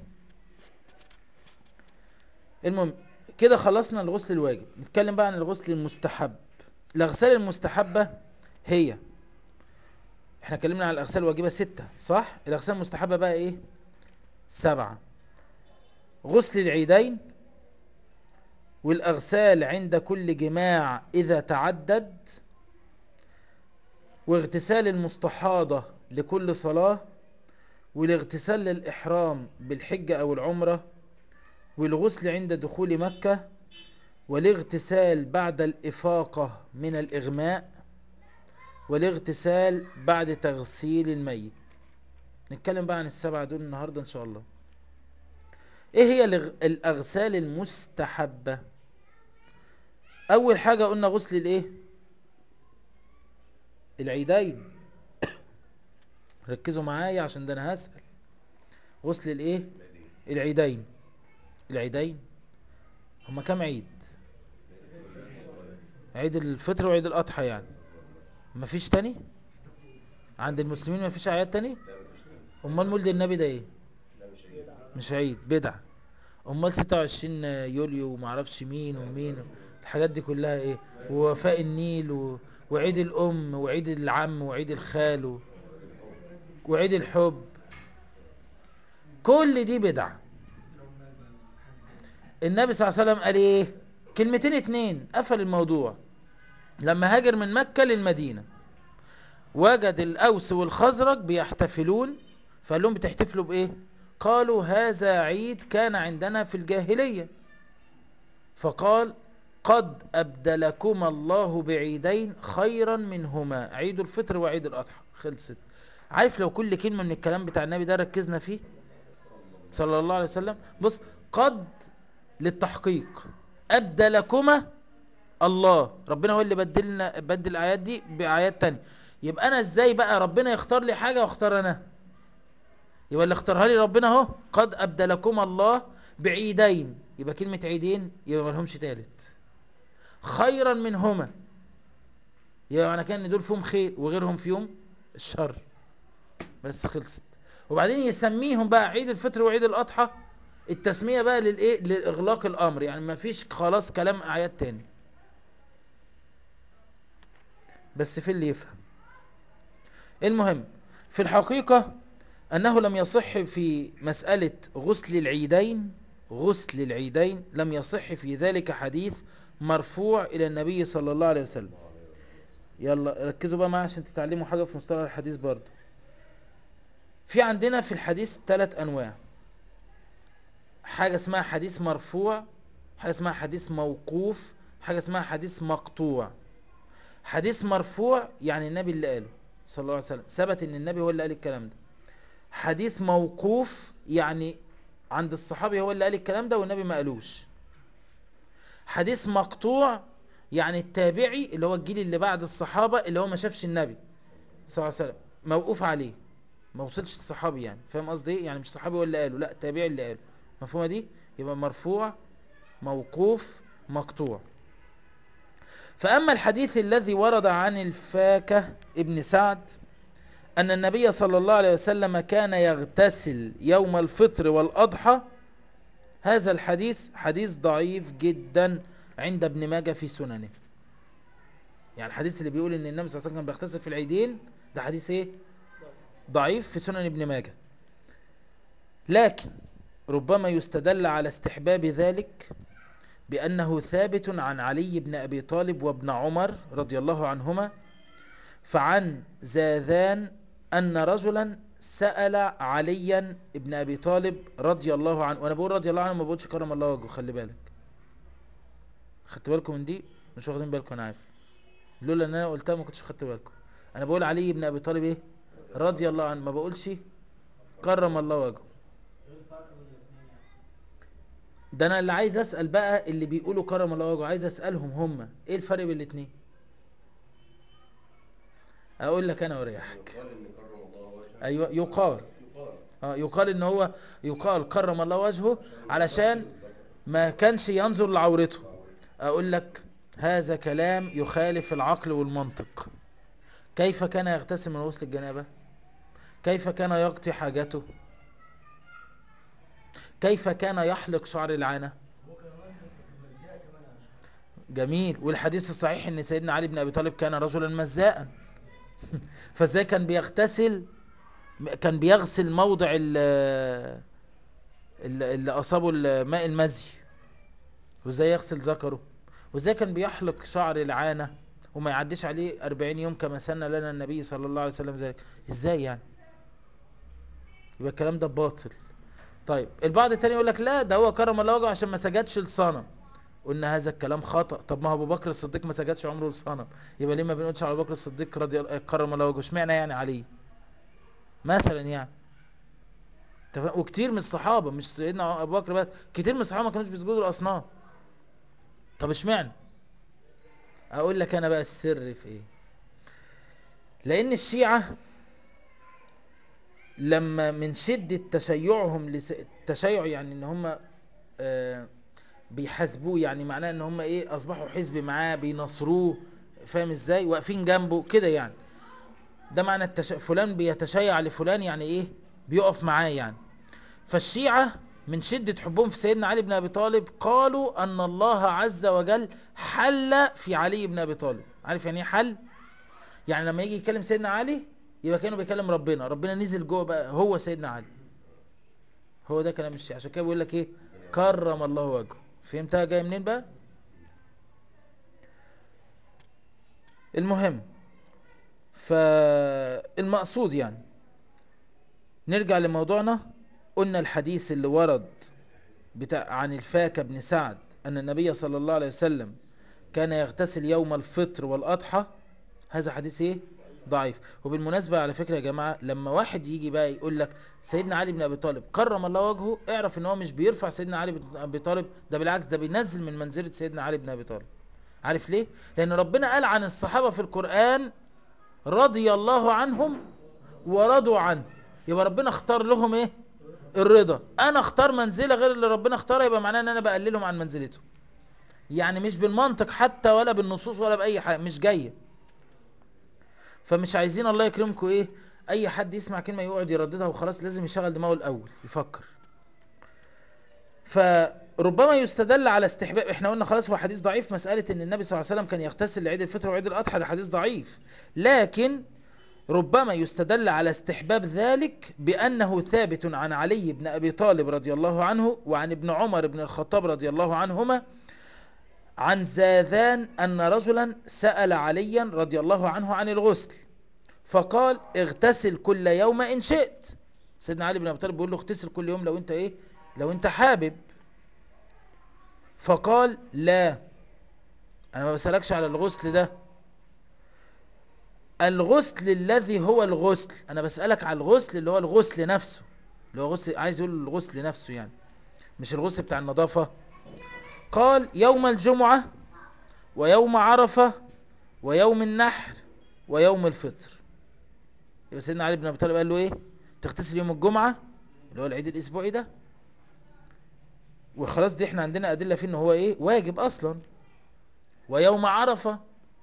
المهم، كده خلصنا الغسل الواجب، نتكلم بقى عن الغسل المستحب. الاغسال المستحبه هي، احنا اتكلمنا عن الاغسال الواجبه ستة صح؟ الاغسال المستحبه بقى ايه؟ سبعة. غسل العيدين، والاغسال عند كل جماع اذا تعدد، واغتسال المستحاضة لكل صلاة، والاغتسال للإحرام بالحجة أو العمرة، والغسل عند دخول مكة، والاغتسال بعد الإفاقة من الإغماء، والاغتسال بعد تغسيل الميت. نتكلم بقى عن السبعة دول النهاردة إن شاء الله. إيه هي الغ- الأغسال المستحبة؟ أول حاجة قلنا غسل الإيه؟ العيدين. ركزوا معايا عشان ده أنا هسأل. غسل الإيه؟ العيدين. العيدين هما كام عيد؟ عيد الفطر وعيد الاضحى يعني، مفيش تاني عند المسلمين؟ مفيش اعياد تاني؟ امال مولد النبي ده ايه؟ مش عيد، بدعة. امال ستة وعشرين يوليو ومعرفش مين ومين، الحاجات دي كلها ايه؟ ووفاء النيل و... وعيد الام وعيد العم وعيد الخال وعيد الحب، كل دي بدعة. النبي صلى الله عليه وسلم قال ايه؟ كلمتين اتنين قفل الموضوع. لما هاجر من مكة للمدينة وجد الأوس والخزرج بيحتفلون، فقال لهم بتحتفلوا بإيه؟ قالوا هذا عيد كان عندنا في الجاهلية. فقال قد أبدلكما الله بعيدين خيرا منهما، عيد الفطر وعيد الأضحى. خلصت. عارف لو كل كلمة من الكلام بتاع النبي ده ركزنا فيه صلى الله عليه وسلم، بص، قد للتحقيق، أبدلكما الله، ربنا هو اللي بدلنا، بدل الآيات دي بآيات تانية. يبقى أنا إزاي بقى ربنا يختار لي حاجة واختار أنا؟ يبقى اللي اختارها لي ربنا اهو، قد أبدلكما الله بعيدين، يبقى كلمة عيدين يبقى ملهمش تالت، خيرا منهما، يبقى معنى كان ان دول فيهم خير وغيرهم فيهم الشر. بس خلصت. وبعدين يسميهم بقى عيد الفطر وعيد الأضحى، التسمية بقى للايه؟ لإغلاق الأمر، يعني ما فيش خلاص كلام آيات تاني. بس في اللي يفهم. المهم في الحقيقة أنه لم يصح في مسألة غسل العيدين، غسل العيدين لم يصح في ذلك حديث مرفوع إلى النبي صلى الله عليه وسلم. يلا ركزوا بقى معايا عشان تتعلموا حاجة في مصطلح الحديث برضو. في عندنا في الحديث ثلاث أنواع. حاجة اسمها حديث مرفوع، حاجة اسمها حديث موقوف، حاجة اسمها حديث مقطوع. حديث مرفوع يعني النبي اللي قاله صلى الله عليه وسلم، ثبت ان النبي هو اللي قال الكلام ده. حديث موقوف يعني عند الصحابي هو اللي قال الكلام ده والنبي ما قالوش. حديث مقطوع يعني التابعي اللي هو الجيل اللي بعد الصحابة اللي هو ما شافش النبي صلى الله عليه وسلم موقوف عليه، ما وصلش الصحابي، يعني فاهم قصدي ايه؟ يعني مش صحابي هو اللي قاله، لا تابعي اللي قاله. مفهومه دي؟ يبقى مرفوع، موقوف، مقطوع. فأما الحديث الذي ورد عن الفاكة ابن سعد أن النبي صلى الله عليه وسلم كان يغتسل يوم الفطر والأضحى، هذا الحديث حديث ضعيف جدا عند ابن ماجه في سننه. يعني الحديث اللي بيقول ان النبي صلى الله عليه وسلم كان بيغتسل في العيدين ده حديث ايه؟ ضعيف في سنن ابن ماجه. لكن ربما يستدل على استحباب ذلك بأنه ثابت عن علي بن أبي طالب وابن عمر رضي الله عنهما. فعن زاذان أن رجلا سأل عليا ابن أبي طالب رضي الله عنه، وأنا بقول رضي الله عنه ما بقولش كرم الله وجهه، خلي بالك، خدت بالكم من دي؟ مش واخدين بالكم؟ أنا عارف لولا أن أنا قلتها ما كنتش خدت بالكم. أنا بقول علي بن أبي طالب إيه؟ رضي الله عنه، ما بقولش كرم الله وجهه. ده أنا اللي عايز أسأل بقى اللي بيقولوا كرم الله وجهه، عايز أسألهم هم إيه الفرق بين الاتنين؟ أقول لك أنا وريحك. أيوة يقال، اه يقال ان هو يقال كرم الله وجهه علشان ما كانش ينظر لعورته. اقول لك هذا كلام يخالف العقل والمنطق. كيف كان يغتسل من غسل الجنابة؟ كيف كان يقضي حاجته؟ كيف كان يحلق شعر العانة؟ جميل. والحديث الصحيح ان سيدنا علي بن ابي طالب كان رجلا مزاء فازاي كان بيغتسل؟ كان بيغسل موضع ال- اللي اصابه الماء المزي، وازاي يغسل ذكره، وازاي كان بيحلق شعر العانة وما يعديش عليه أربعين يوم كما سن لنا النبي صلى الله عليه وسلم ذلك؟ ازاي يعني؟ يبقى الكلام ده باطل. طيب البعض التاني يقول لك لا ده هو كرم الله وجهه عشان ما سجدش لصنم. قلنا هذا الكلام خطأ. طب ما هو ابو بكر الصديق ما سجدش عمره لصنم، يبقى ليه ما بنقولش على ابو بكر الصديق رضي الله كرم الله وجهه؟ اشمعنى يعني عليه مثلا يعني؟ وكتير من الصحابه، مش سيدنا ابو بكر بس، كتير من الصحابه ما كانوش بيسجدوا للاصنام. طب اشمعنى؟ اقول لك انا بقى السر في ايه. لان الشيعة لما من شدة تشيعهم لس... التشيع يعني ان هم آه بيحاسبوه، يعني معناه ان هم ايه، اصبحوا حزب معاه بينصروه، فاهم ازاي، واقفين جنبه كده يعني. ده معنى التش... فلان بيتشيع لفلان يعني ايه، بيقف معاه يعني. فالشيعة من شدة حبهم في سيدنا علي بن ابي طالب قالوا ان الله عز وجل حل في علي بن ابي طالب. عارف يعني ايه حل؟ يعني لما يجي يكلم سيدنا علي يبقى كانه بيكلم ربنا، ربنا نزل جوه بقى هو سيدنا علي. هو ده كلام الشيعة، عشان كده بيقول لك ايه كرم الله وجهه. فهمتها جايه منين بقى؟ المهم، فالمقصود يعني نرجع لموضوعنا. قلنا الحديث اللي ورد بتاع عن الفاكة بن سعد أن النبي صلى الله عليه وسلم كان يغتسل يوم الفطر والأضحى، هذا حديث ايه ضعيف. وبالمناسبة على فكرة يا جماعة، لما واحد يجي بقى يقول لك سيدنا علي بن أبي طالب كرم الله وجهه، اعرف ان هو مش بيرفع سيدنا علي بن أبي طالب، ده بالعكس ده بينزل من منزلة سيدنا علي بن أبي طالب. عارف ليه؟ لأن ربنا قال عن الصحابة في القرآن رضي الله عنهم ورضوا عنه، يبقى ربنا اختار لهم ايه الرضا. انا اختار منزلة غير اللي ربنا اختارها، يبقى معناه ان انا بقللهم عن منزلته. يعني مش بالمنطق حتى ولا بالنصوص ولا بأي حاجة، مش جاية. فمش عايزين الله يكرمكم ايه اي حد يسمع كلمة يقعد يرددها وخلاص، لازم يشغل دماغه الاول يفكر. فربما يستدل على استحباب، احنا قلنا خلاص هو حديث ضعيف، مسألة ان النبي صلى الله عليه وسلم كان يغتسل لعيد الفطر وعيد الاضحى ده حديث ضعيف، لكن ربما يستدل على استحباب ذلك بأنه ثابت عن علي بن أبي طالب رضي الله عنه وعن ابن عمر بن الخطاب رضي الله عنهما عن زاذان أن رجلا سأل عليا رضي الله عنه عن الغسل فقال اغتسل كل يوم إن شئت. سيدنا علي بن أبي طالب بيقول له اغتسل كل يوم لو انت ايه لو انت حابب. فقال لا، انا ما بسألكش على الغسل ده، الغسل الذي هو الغسل، انا بسألك على الغسل اللي هو الغسل نفسه، اللي هو غسل، عايز يقول الغسل نفسه يعني مش الغسل بتاع النظافة. قال يوم الجمعة ويوم عرفة ويوم النحر ويوم الفطر. يبقى سيدنا علي بن ابي طالب قال له ايه تغتسل يوم الجمعة اللي هو العيد الاسبوعي ده، وخلاص دي احنا عندنا ادلة فيه ان هو ايه واجب اصلا، ويوم عرفة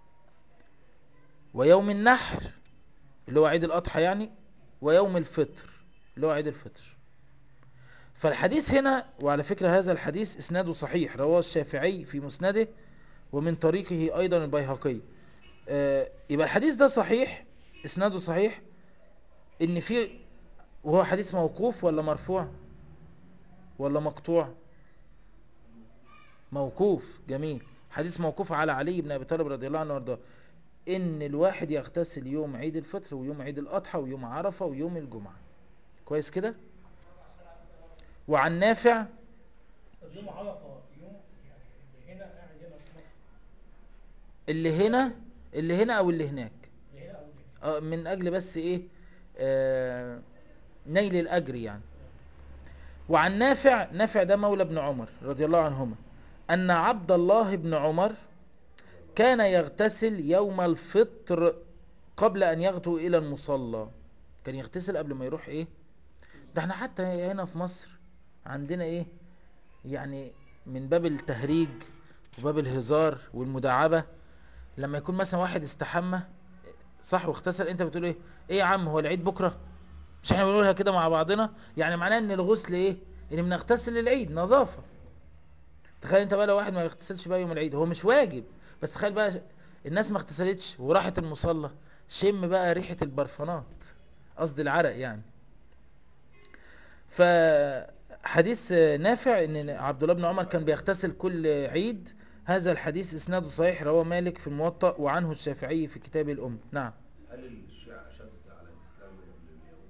ويوم النحر اللي هو عيد الاضحى يعني، ويوم الفطر اللي هو عيد الفطر. فالحديث هنا، وعلى فكرة هذا الحديث اسناده صحيح، رواه الشافعي في مسنده ومن طريقه ايضا البيهقي. آه يبقى الحديث ده صحيح، اسناده صحيح، ان في، وهو حديث موقوف ولا مرفوع ولا مقطوع؟ موقوف، جميل. حديث موقوف على علي بن ابي طالب رضي الله عنه وارضاه، ان الواحد يغتسل يوم عيد الفطر ويوم عيد الاضحى ويوم عرفة ويوم الجمعة. كويس كده. وعن نافع، طب يوم عرفة يوم يعني اللي هنا قاعد هنا في مصر، اللي هنا اللي هنا او اللي هناك، اللي هنا او اللي هنا. آه من اجل بس ايه آه نيل الاجر يعني. وعن نافع، نافع ده مولى ابن عمر رضي الله عنهما، ان عبد الله بن عمر كان يغتسل يوم الفطر قبل ان يغدو الى المصلى. كان يغتسل قبل ما يروح ايه، ده احنا حتى هنا في مصر عندنا ايه يعني، من باب التهريج وباب الهزار والمداعبة، لما يكون مثلا واحد استحمى صح واغتسل، انت بتقول ايه ايه يا عم هو العيد بكرة؟ مش احنا بنقولها كده مع بعضنا؟ يعني معناه ان الغسل ايه، ان بنغتسل للعيد نظافة. تخيل انت بقى لو واحد ما يغتسلش بقى يوم العيد، هو مش واجب، بس تخيل بقى الناس ما اغتسلتش وراحت المصلى، شم بقى ريحة البرفانات، قصد العرق يعني. فحديث نافع ان عبد الله بن عمر كان بيغتسل كل عيد، هذا الحديث اسناده صحيح، رواه مالك في الموطأ وعنه الشافعي في كتاب الأم. نعم. هل الشيعة أشد على الإسلام من اليهود؟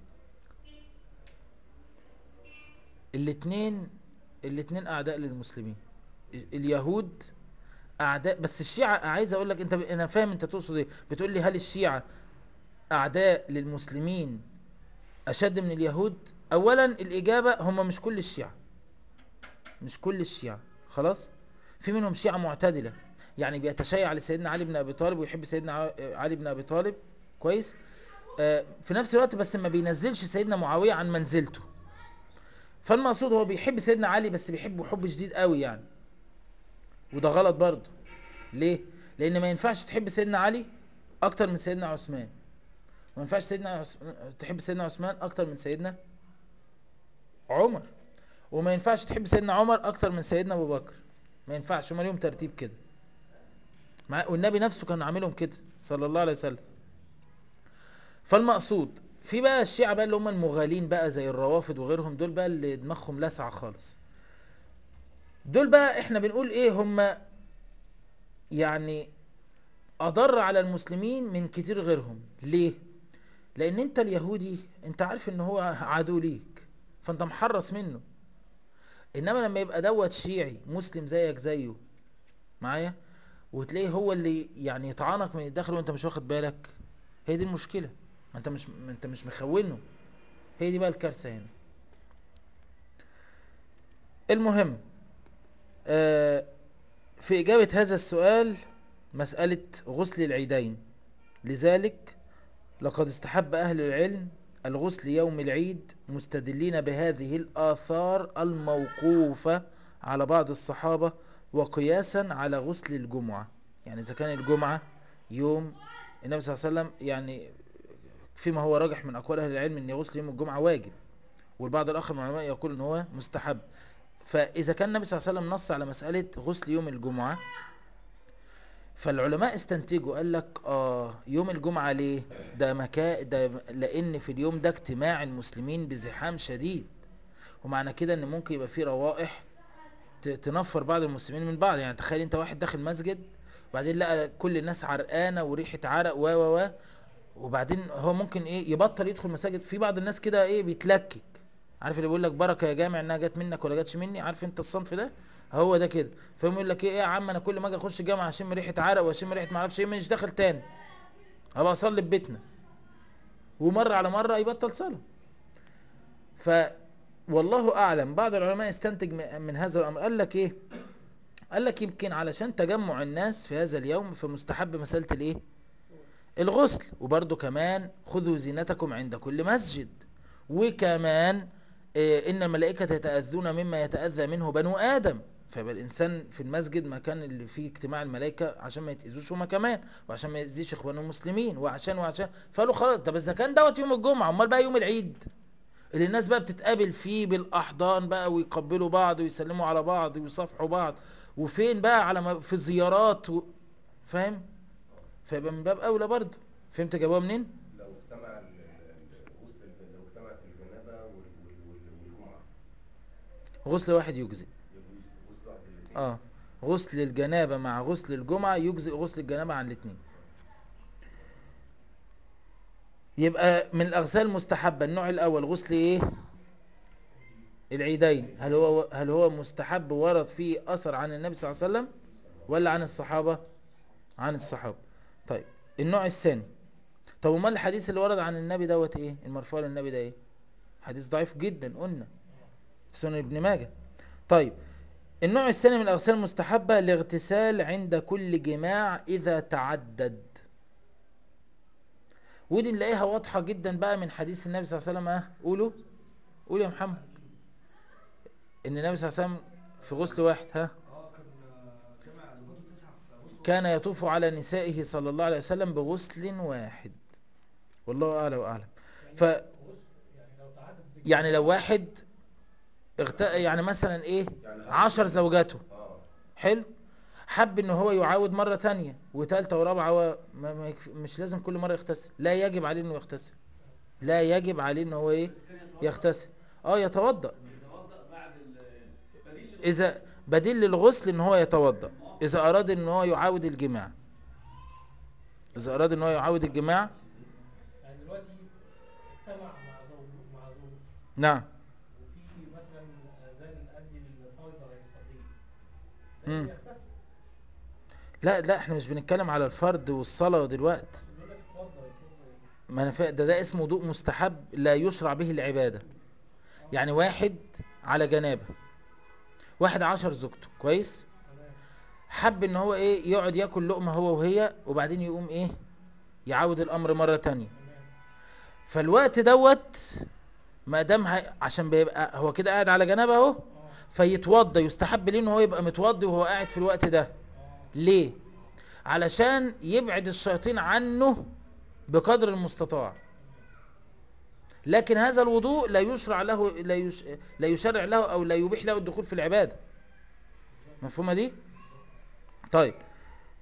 الاتنين، الاتنين اعداء للمسلمين. اليهود اعداء، بس الشيعة عايز اقول لك انت ب... انا فاهم انت تقصد ايه، بتقول لي هل الشيعة اعداء للمسلمين اشد من اليهود؟ اولا الاجابة هم مش كل الشيعة، مش كل الشيعة خلاص، في منهم شيعة معتدلة يعني بيتشيع لسيدنا علي بن ابي طالب ويحب سيدنا ع- علي بن ابي طالب كويس، آه في نفس الوقت بس ما بينزلش سيدنا معاوية عن منزلته. فالمقصود هو بيحب سيدنا علي بس بيحبه حب شديد قوي يعني، وده غلط برضه. ليه؟ لان ما ينفعش تحب سيدنا علي اكتر من سيدنا عثمان، ما ينفعش سيدنا عث... تحب سيدنا عثمان اكتر من سيدنا عمر، وما ينفعش تحب سيدنا عمر اكتر من سيدنا ابو بكر، ما ينفعش، هما ليهم ترتيب كده، مع والنبي نفسه كان عاملهم كده صلى الله عليه وسلم. فالمقصود في بقى الشيعة بقى اللي هم المغالين بقى زي الروافض وغيرهم، دول بقى اللي دماغهم لاسعة خالص. دول بقى احنا بنقول ايه، هم يعني اضر على المسلمين من كتير غيرهم. ليه؟ لان انت اليهودي انت عارف ان هو عدو ليك، فانت محرص منه. انما لما يبقى دوت شيعي مسلم زيك زيه معايا، وتلاقيه هو اللي يعني يطعنك من الداخل وانت مش واخد بالك، هي دي المشكلة. ما انت مش ما انت مش مخونه. هي دي بقى الكارثة هنا. المهم، آه في إجابة هذا السؤال مسألة غسل العيدين، لذلك لقد استحب أهل العلم الغسل يوم العيد مستدلين بهذه الآثار الموقوفة على بعض الصحابة، وقياسا على غسل الجمعة. يعني إذا كان الجمعة يوم النبي صلى الله عليه وسلم، يعني فيما هو راجح من أقوال أهل العلم أن غسل يوم الجمعة واجب، والبعض الآخر من العلماء يقول أن هو مستحب. فإذا كان النبي صلى الله عليه وسلم نص على مسألة غسل يوم الجمعة، فالعلماء استنتجوا قال لك اه يوم الجمعة ليه؟ ده مكان ده لان في اليوم ده اجتماع المسلمين بزحام شديد، ومعنى كده ان ممكن يبقى في روائح ت- تنفر بعض المسلمين من بعض. يعني تخيل انت واحد داخل مسجد وبعدين لقى كل الناس عرقانة وريحة عرق و و و وبعدين هو ممكن ايه يبطل يدخل مساجد. في بعض الناس كده ايه بيتلكك، عارف اللي بيقول لك بركه يا جامع انها جت منك ولا جاتش مني، عارف انت الصنف ده، هو ده كده. فيقوم يقول لك ايه، ايه يا عم انا كل ما اجي اخش جامع اشم ريحه عرق واشم ريحه ما اعرفش ايه مش داخل تاني، هبقى اصلي في بيتنا. ومره على مره يبطل صلاه. ف والله اعلم بعض العلماء استنتج م- من هذا الامر، قال لك ايه، قال لك يمكن علشان تجمع الناس في هذا اليوم فمستحب مساله الايه، الغسل. وبرضو كمان خذوا زينتكم عند كل مسجد. وكمان إيه، إن الملائكة يتأذون مما يتأذى منه بنو آدم، فيبقى الإنسان في المسجد مكان اللي فيه اجتماع الملائكة عشان ما يتأذوش هما كمان، وعشان ما يأذيش إخوانه المسلمين، وعشان وعشان فقالوا خلاص. طب إذا كان دوت يوم الجمعة، أمال بقى يوم العيد اللي الناس بقى بتتقابل فيه بالأحضان بقى ويقبلوا بعض ويسلموا على بعض ويصافحوا بعض، وفين بقى على ما في الزيارات و... فاهم؟ فيبقى من باب أولى برضه. فهمت جابوها منين؟ لو اجتمع ال- ال- ال- غسل الج- لو اجتمعت الجنابة وال- وال- وال- والجمعة غسل واحد يجزئ. يجوز غسل واحد الاثنين. اه غسل الجنابة مع غسل الجمعة يجزئ غسل الجنابة عن الاثنين. يبقى من الأغسال المستحبة النوع الأول غسل ايه، العيدين. هل هو هل هو مستحب ورد فيه أثر عن النبي صلى الله عليه وسلم ولا عن الصحابة؟ عن الصحابة. طيب النوع الثاني، طب امال الحديث اللي ورد عن النبي دوت ايه، المرفوع للنبي ده ايه؟ حديث ضعيف جدا قلنا في سنن ابن ماجه. طيب النوع الثاني من الأغسال المستحبة الاغتسال عند كل جماع إذا تعدد. ودي نلاقيها واضحة جدا بقى من حديث النبي صلى الله عليه وسلم. اه قولوا قولوا يا محمد. ان النبي صلى الله عليه وسلم في غسل واحد ها اه كان جمع زوجاته تسعة في غسل كان واحد. يطوف على نسائه صلى الله عليه وسلم بغسل واحد. والله أعلى وأعلم. يعني ف غسل يعني لو تعدد يعني لو بالجماع. واحد اغت... يعني مثلا ايه يعني عشر زوجاته، اه حلو، حب ان هو يعاود مرة تانية وتالتة ورابعة و... ما... ما يكف... مش لازم كل مرة يغتسل، لا يجب عليه انه يغتسل، لا يجب عليه ان هو ايه بس كان يتوضأ يغتسل. اه يتوضأ. يتوضأ بعد ال- بديل للغسل. اذا بديل للغسل ان هو يتوضأ اذا اراد ان هو يعاود الجماع، اذا اراد ان هو يعاود الجماع. يعني دلوقتي اجتمع مع زوج مع زوجته، نعم. وفي مثلا اذان قبل الفرض هيصليه، لازم مم. يغتسل. لا لا احنا مش بنتكلم على الفرد والصلاة دلوقتي. اقصد بيقول لك اتوضى يتوضى ايه؟ ما انا فا- ده ده اسمه وضوء مستحب لا يشرع به العبادة. اه يعني واحد على جنابه، واحد عشر زوجته كويس، تمام حب ان هو ايه يقعد ياكل لقمة هو وهي وبعدين يقوم ايه يعاود الامر مرة تانية. تمام. فالوقت دوت ما دام هي- عشان بيبقى هو كده قاعد على جنابه اهو، اه فيتوضى، يستحب ليه ان هو يبقى متوضي وهو قاعد في الوقت ده. اه ليه؟ علشان يبعد الشياطين عنه بقدر المستطاع. تمام. لكن هذا الوضوء لا يشرع له، لا, يش... لا يشرع له او لا يبيح له الدخول في العبادة. بالظبط مفهومة دي؟ بالظبط. طيب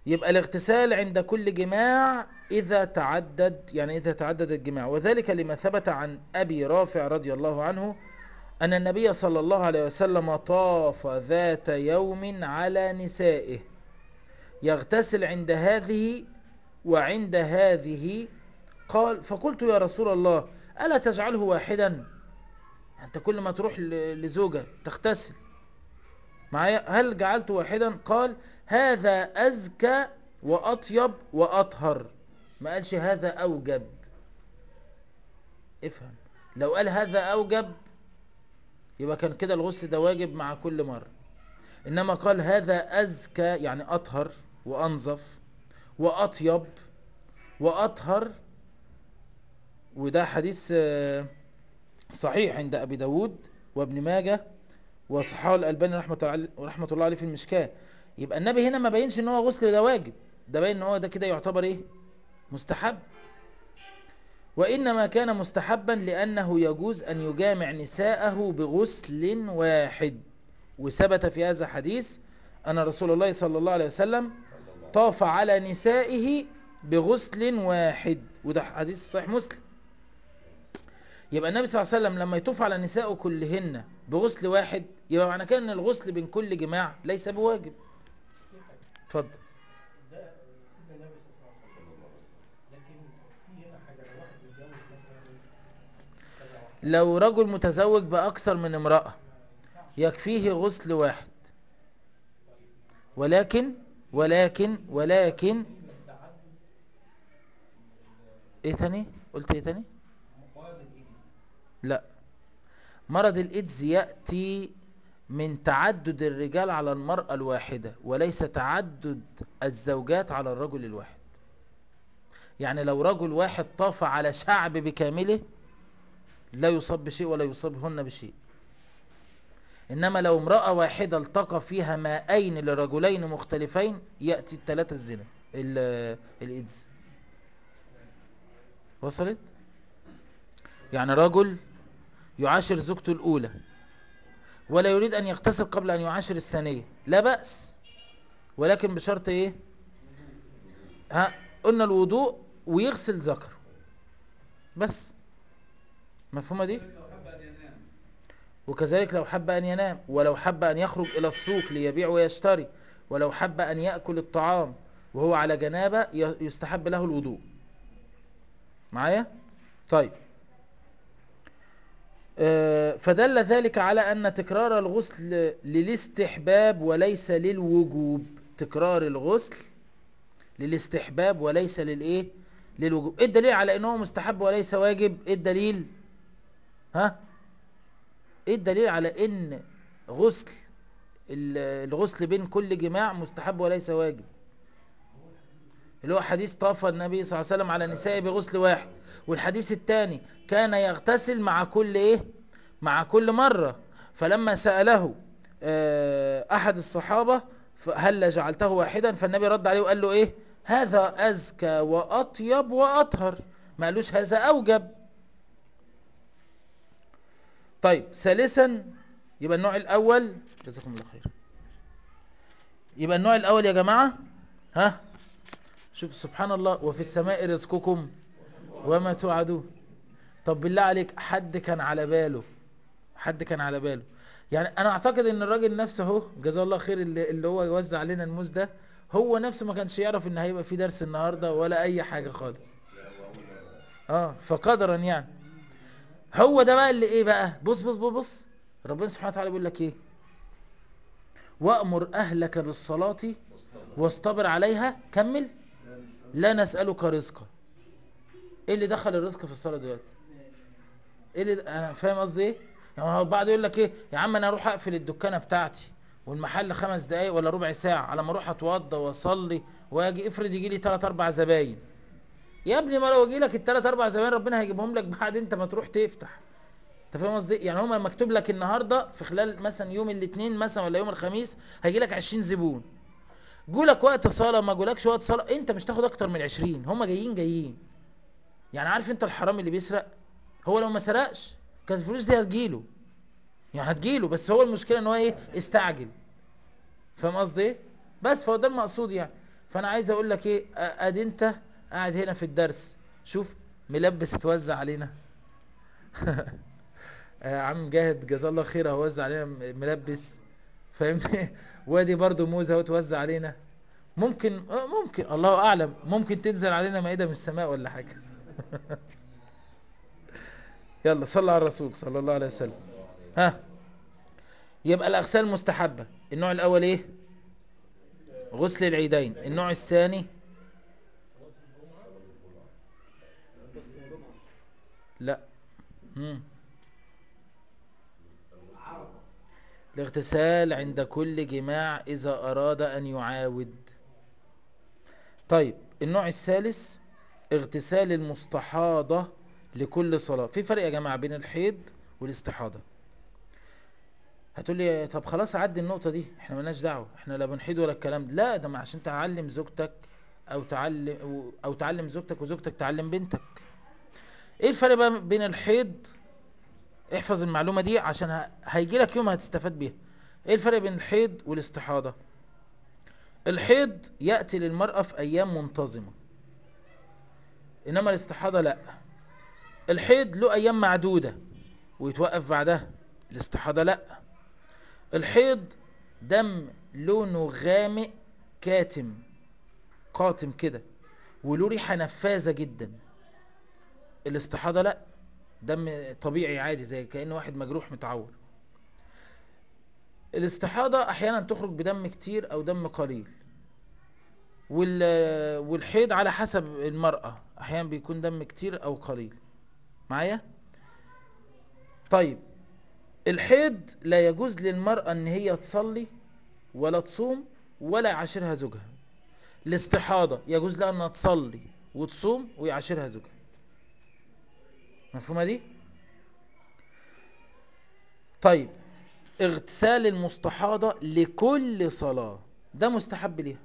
يبقى الاغتسال عند كل جماع إذا تعدد، يعني إذا تعدد الجماع، وذلك لما ثبت عن أبي رافع رضي الله عنه أن النبي صلى الله عليه وسلم طاف ذات يوم على نسائه يغتسل عند هذه وعند هذه، قال فقلت يا رسول الله ألا تجعله واحدا؟ أنت كل ما تروح ل- لزوجة تغتسل معايا، هل جعلته واحدا؟ قال هذا أزكى وأطيب وأطهر، ما قالش هذا أوجب. افهم، لو قال هذا أوجب يبقى كان كده الغسل ده واجب مع كل مرة، إنما قال هذا أزكى يعني أطهر وأنظف وأطيب وأطهر. وده حديث آه، صحيح عند أبي داود وابن ماجه وصححه الألباني رحمة الله رحمة الله عليه في المشكاة. يبقى النبي هنا ما بينش ان هو غسل ده واجب، ده باين ان هو ده كده يعتبر ايه؟ مستحب. وإنما كان مستحبا لأنه يجوز أن يجامع نساءه بغسل واحد، وثبت في هذا حديث أن رسول الله صلى الله عليه وسلم طاف على نسائه بغسل واحد، وده حديث صحيح مسلم. يبقى النبي صلى الله عليه وسلم لما يطوف على نسائه كلهن بغسل واحد، يبقى معنى كده ان الغسل بين كل جماع ليس بواجب. اتفضل. ده سيدنا النبي صلى الله عليه وسلم، لكن في هنا حاجه، لو واحد متجوز مثلا كذا واحده لو رجل متزوج بأكثر من امرأة ما ينفعش. يكفيه غسل واحد، ولكن ولكن ولكن التعدد ايه تاني؟ قلت ايه تاني؟ مرض الايدز. لا، مرض الإيدز يأتي من تعدد الرجال على المرأة الواحدة، وليس تعدد الزوجات على الرجل الواحد. يعني لو رجل واحد طاف على شعب بكامله لا يصاب بشيء ولا يصابهن بشيء، إنما لو امرأة واحدة التقى فيها ماءين لرجلين مختلفين يأتي الثلاثة الزنا ال- الإيدز. وصلت؟ يعني رجل يعاشر زوجته الأولى ولا يريد أن يغتسل قبل أن يعاشر الثانية، لا بأس، ولكن بشرط إيه؟ ها قلنا الوضوء ويغسل ذكره بس. مفهومة دي؟ لو حب ان ينام. وكذلك لو حب أن ينام، ولو حب أن يخرج إلى السوق ليبيع ويشتري، ولو حب أن يأكل الطعام وهو على جنابة ي- يستحب له الوضوء. معايا؟ طيب. آه، فدل ذلك على أن تكرار الغسل للاستحباب وليس للوجوب. تكرار الغسل للاستحباب وليس للإيه؟ للوجوب. إيه الدليل على أنه مستحب وليس واجب؟ إيه الدليل؟ ها؟ إيه الدليل على أن غسل ال- الغسل بين كل جماع مستحب وليس واجب؟ اللي هو حديث طاف النبي صلى الله عليه وسلم على نسائه بغسل واحد، والحديث الثاني كان يغتسل مع كل ايه؟ مع كل مرة. فلما سأله آه، احد الصحابة هل جعلته واحدا، فالنبي رد عليه وقال له ايه؟ هذا ازكى واطيب واطهر، ما قالوش هذا اوجب. طيب ثالثا، يبقى النوع الاول، جزاكم الله خير، يبقى النوع الاول يا جماعة، ها شوف سبحان الله، وفي السماء رزقكم وما توعدون. طب بالله عليك، حد كان على باله حد كان على باله يعني انا اعتقد ان الراجل نفسه اهو جزاه الله خير اللي, اللي هو يوزع علينا الموز ده، هو نفسه ما كانش يعرف ان هيبقى في درس النهارده ولا اي حاجة خالص. لا هو أول مرة. اه فقدرا يعني. هو ده بقى اللي ايه بقى، بص بص بص بص، ربنا سبحانه وتعالى بيقول لك ايه؟ وأمر أهلك بالصلاة واصطبر عليها، كمل، لا نسألك رزقا. ايه اللي دخل الرزق في الصلاة دلوقتي؟ ايه اللي انا فاهم قصدي ايه؟ يعني هو البعض يقول لك ايه يا عم، انا اروح اقفل الدكانه بتاعتي والمحل خمس دقايق ولا ربع ساعه على ما اروح اتوضى واصلي واجي، افرض يجي لي ثلاث اربع زباين. يا ابني ما لو يجي لك الثلاث اربع زباين ربنا هيجيبهم لك بعد انت ما تروح تفتح. انت فاهم قصدي؟ يعني هما مكتوب لك النهارده في خلال مثلا يوم الاثنين مثلا ولا يوم الخميس هيجي لك عشرين زبون. جولك وقت صلاه ما جولكش وقت صلاه، انت مش تاخد اكتر من عشرين، هما جايين جايين. يعني عارف انت الحرامي اللي بيسرق، هو لو ما سرقش كانت الفلوس دي هتجيله، يعني هتجيله، بس هو المشكلة ان هو ايه؟ استعجل. فاهم قصدي ايه؟ بس فهو ده المقصود يعني. فانا عايز اقول لك ايه، ادي انت قاعد هنا في الدرس، شوف ملبس اتوزع علينا. آه، عم جاهد جزاه الله خير اهو وزع علينا م- ملبس، فاهمني؟ وادي برضو موزه اهو توزع علينا. ممكن آه، ممكن الله اعلم ممكن تنزل علينا مائده من السماء ولا حاجه. يلا صلى على الرسول صلى الله عليه وسلم. ها، يبقى الاغسال مستحبه. النوع الاول ايه؟ غسل العيدين. النوع الثاني صلاة الجمعة. لا. مم. الاغتسال عند كل جماع إذا أراد أن يعاود. طيب النوع الثالث اغتسال المستحاضة لكل صلاة. في فرق يا جماعة بين الحيض والاستحاضة. هتقول لي طب خلاص عدي النقطة دي، احنا ملناش دعوة، احنا لا بنحيض ولا الكلام ده. لا، ده ما عشان تعلم زوجتك او تعلم او تعلم زوجتك وزوجتك تعلم بنتك. ايه الفرق بقى بين الحيض؟ احفظ المعلومة دي عشان هيجي لك يوم هتستفاد بيها. ايه الفرق بين الحيض والاستحاضة؟ الحيض يأتي للمرأة في ايام منتظمة، انما الاستحاضة لا. الحيض له ايام معدودة ويتوقف بعدها، الاستحاضة لا. الحيض دم لونه غامق كاتم قاتم كده وله ريحة نفاذة جدا. الاستحاضة لا، دم طبيعي عادي زي كأنه واحد مجروح متعور. الاستحاضة احيانا تخرج بدم كتير او دم قليل، وال والحيض على حسب المرأة احيانا بيكون دم كتير او قليل. معايا؟ طيب الحيض لا يجوز للمرأة ان هي تصلي ولا تصوم ولا يعاشرها زوجها. الاستحاضة يجوز لها انها تصلي وتصوم ويعاشرها زوجها. مفهومة دي؟ طيب اغتسال المستحاضة لكل صلاة ده مستحب ليها،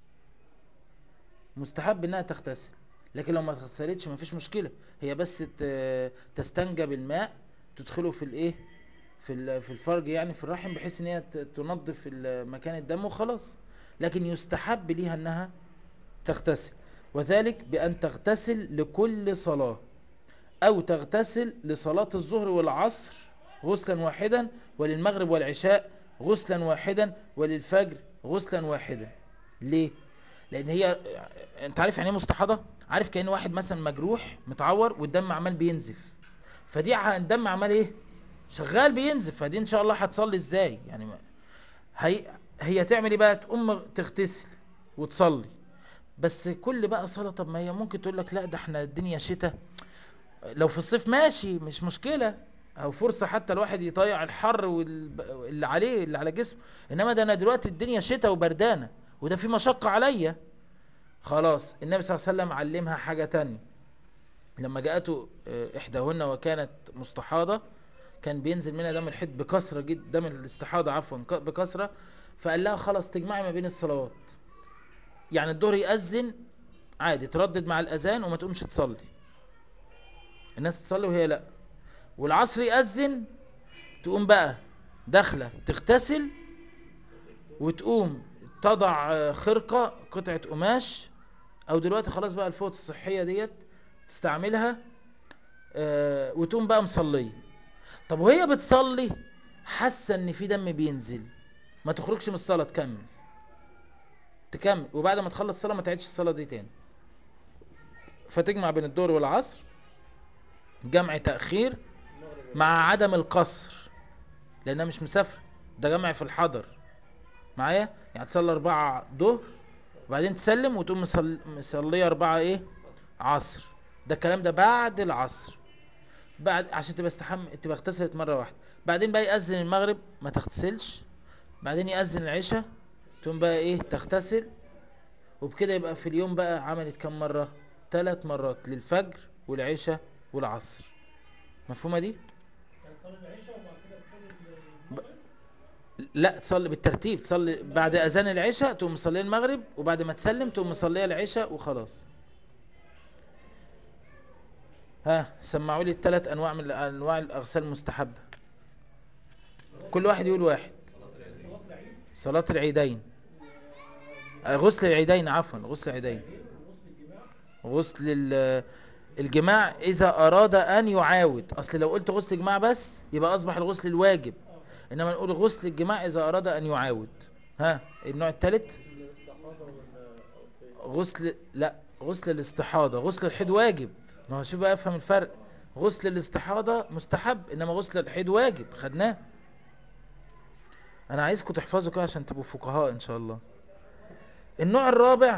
مستحب انها تغتسل. لكن لو ما تغسلتش مفيش مشكلة، هي بس ت- تستنجى بالماء تدخله في الايه، في ال- في الفرج يعني في الرحم، بحيث ان هي ت- تنظف ال- مكان الدم وخلاص. لكن يستحب ليها انها تغتسل، وذلك بان تغتسل لكل صلاة، او تغتسل لصلاة الظهر والعصر غسلا واحدا، وللمغرب والعشاء غسلا واحدا، وللفجر غسلا واحدا. ليه؟ لان هي، انت عارف يعني ايه مستحاضة؟ عارف كأن واحد مثلا مجروح متعور والدم عمال بينزف، فدي ع- الدم عمال ايه، شغال بينزف، فدي ان شاء الله هتصلي ازاي يعني؟ ما- هي هي تعمل ايه بقى؟ تقوم تغتسل وتصلي. بس كل بقى صلاة، طب ما هي ممكن تقول لك لا ده احنا الدنيا شتاء، لو في الصيف ماشي مش مشكلة، او فرصة حتى الواحد يطيع الحر وال- اللي عليه اللي على جسمه. انما ده انا دلوقتي الدنيا شتاء وبردانة وده في مشقة عليا. خلاص النبي صلى الله عليه وسلم علمها حاجة تانية. لما جاءته آه، احداهن وكانت مستحاضة، كان بينزل منها دم الحيض بكثرة جدا، دم الاستحاضة عفوا ك- بكثرة، فقال لها خلاص تجمعي ما بين الصلوات. يعني الظهر يأذن عادي تردد مع الأذان وما تقومش تصلي، الناس تصلي وهي لا. والعصر يأذن تقوم بقى داخلة تغتسل وتقوم تضع آه، خرقة قطعة قماش، او دلوقتي خلاص بقى الفوط الصحية ديت تستعملها، آه، وتقوم بقى مصلية. طب وهي بتصلي حاسة ان في دم بينزل، ما تخرجش من الصلاة، تكمل تكمل وبعد ما تخلص الصلاة ما تعيدش الصلاة دي تاني. فتجمع بين الظهر والعصر جمع تأخير مع عدم القصر، لانها مش مسافرة، ده جمع في الحضر. معايا؟ يعني تصلي اربعة ظهر وبعدين تسلم وتقوم مصل... مصلية اربعة ايه عصر. ده الكلام ده بعد العصر، بعد عشان تبقى استحم تبقى اغتسلت مرة واحدة. بعدين بقى يأذن المغرب ما تغتسلش، بعدين يأذن العشاء تقوم بقى ايه تغتسل، وبكده يبقى في اليوم بقى عملت كم مرة؟ ثلاث مرات للفجر والعشاء والعصر. مفهومة دي؟ يعني تصلي العشاء وبعد كده تصلي ب... المغرب. لا، تصلي بالترتيب، تصلي بعد اذان العشاء تقوم مصليه المغرب، وبعد ما تسلم تقوم مصليه العشاء وخلاص. ها، سمعوا لي الثلاث انواع من انواع الاغسال المستحبه، كل واحد يقول واحد. صلاة العيد صلاه العيدين، و- آه، غسل العيدين، عفوا غسل العيدين. غسل ال- الجماع اذا اراد ان يعاود. اصل لو قلت غسل الجماع بس يبقى اصبح الغسل الواجب، انما نقول غسل الجماع اذا اراد ان يعاود. ها النوع الثالث غسل، لا غسل الاستحاضة. غسل الحيض واجب. ما هو شوف بقى افهم الفرق. غسل الاستحاضة مستحب، انما غسل الحيض واجب خدناه. انا عايزكم تحفظوا كده عشان تبقوا فقهاء ان شاء الله. النوع الرابع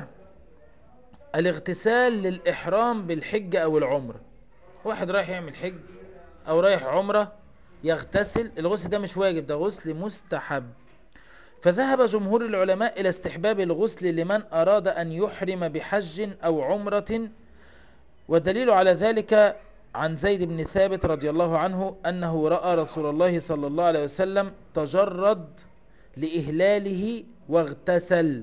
الاغتسال للاحرام بالحج او العمرة. واحد رايح يعمل حج او رايح عمرة يغتسل. الغسل ده مش واجب، ده غسل مستحب. فذهب جمهور العلماء الى استحباب الغسل لمن اراد ان يحرم بحج او عمرة. والدليل على ذلك عن زيد بن ثابت رضي الله عنه أنه رأى رسول الله صلى الله عليه وسلم تجرد لإهلاله واغتسل.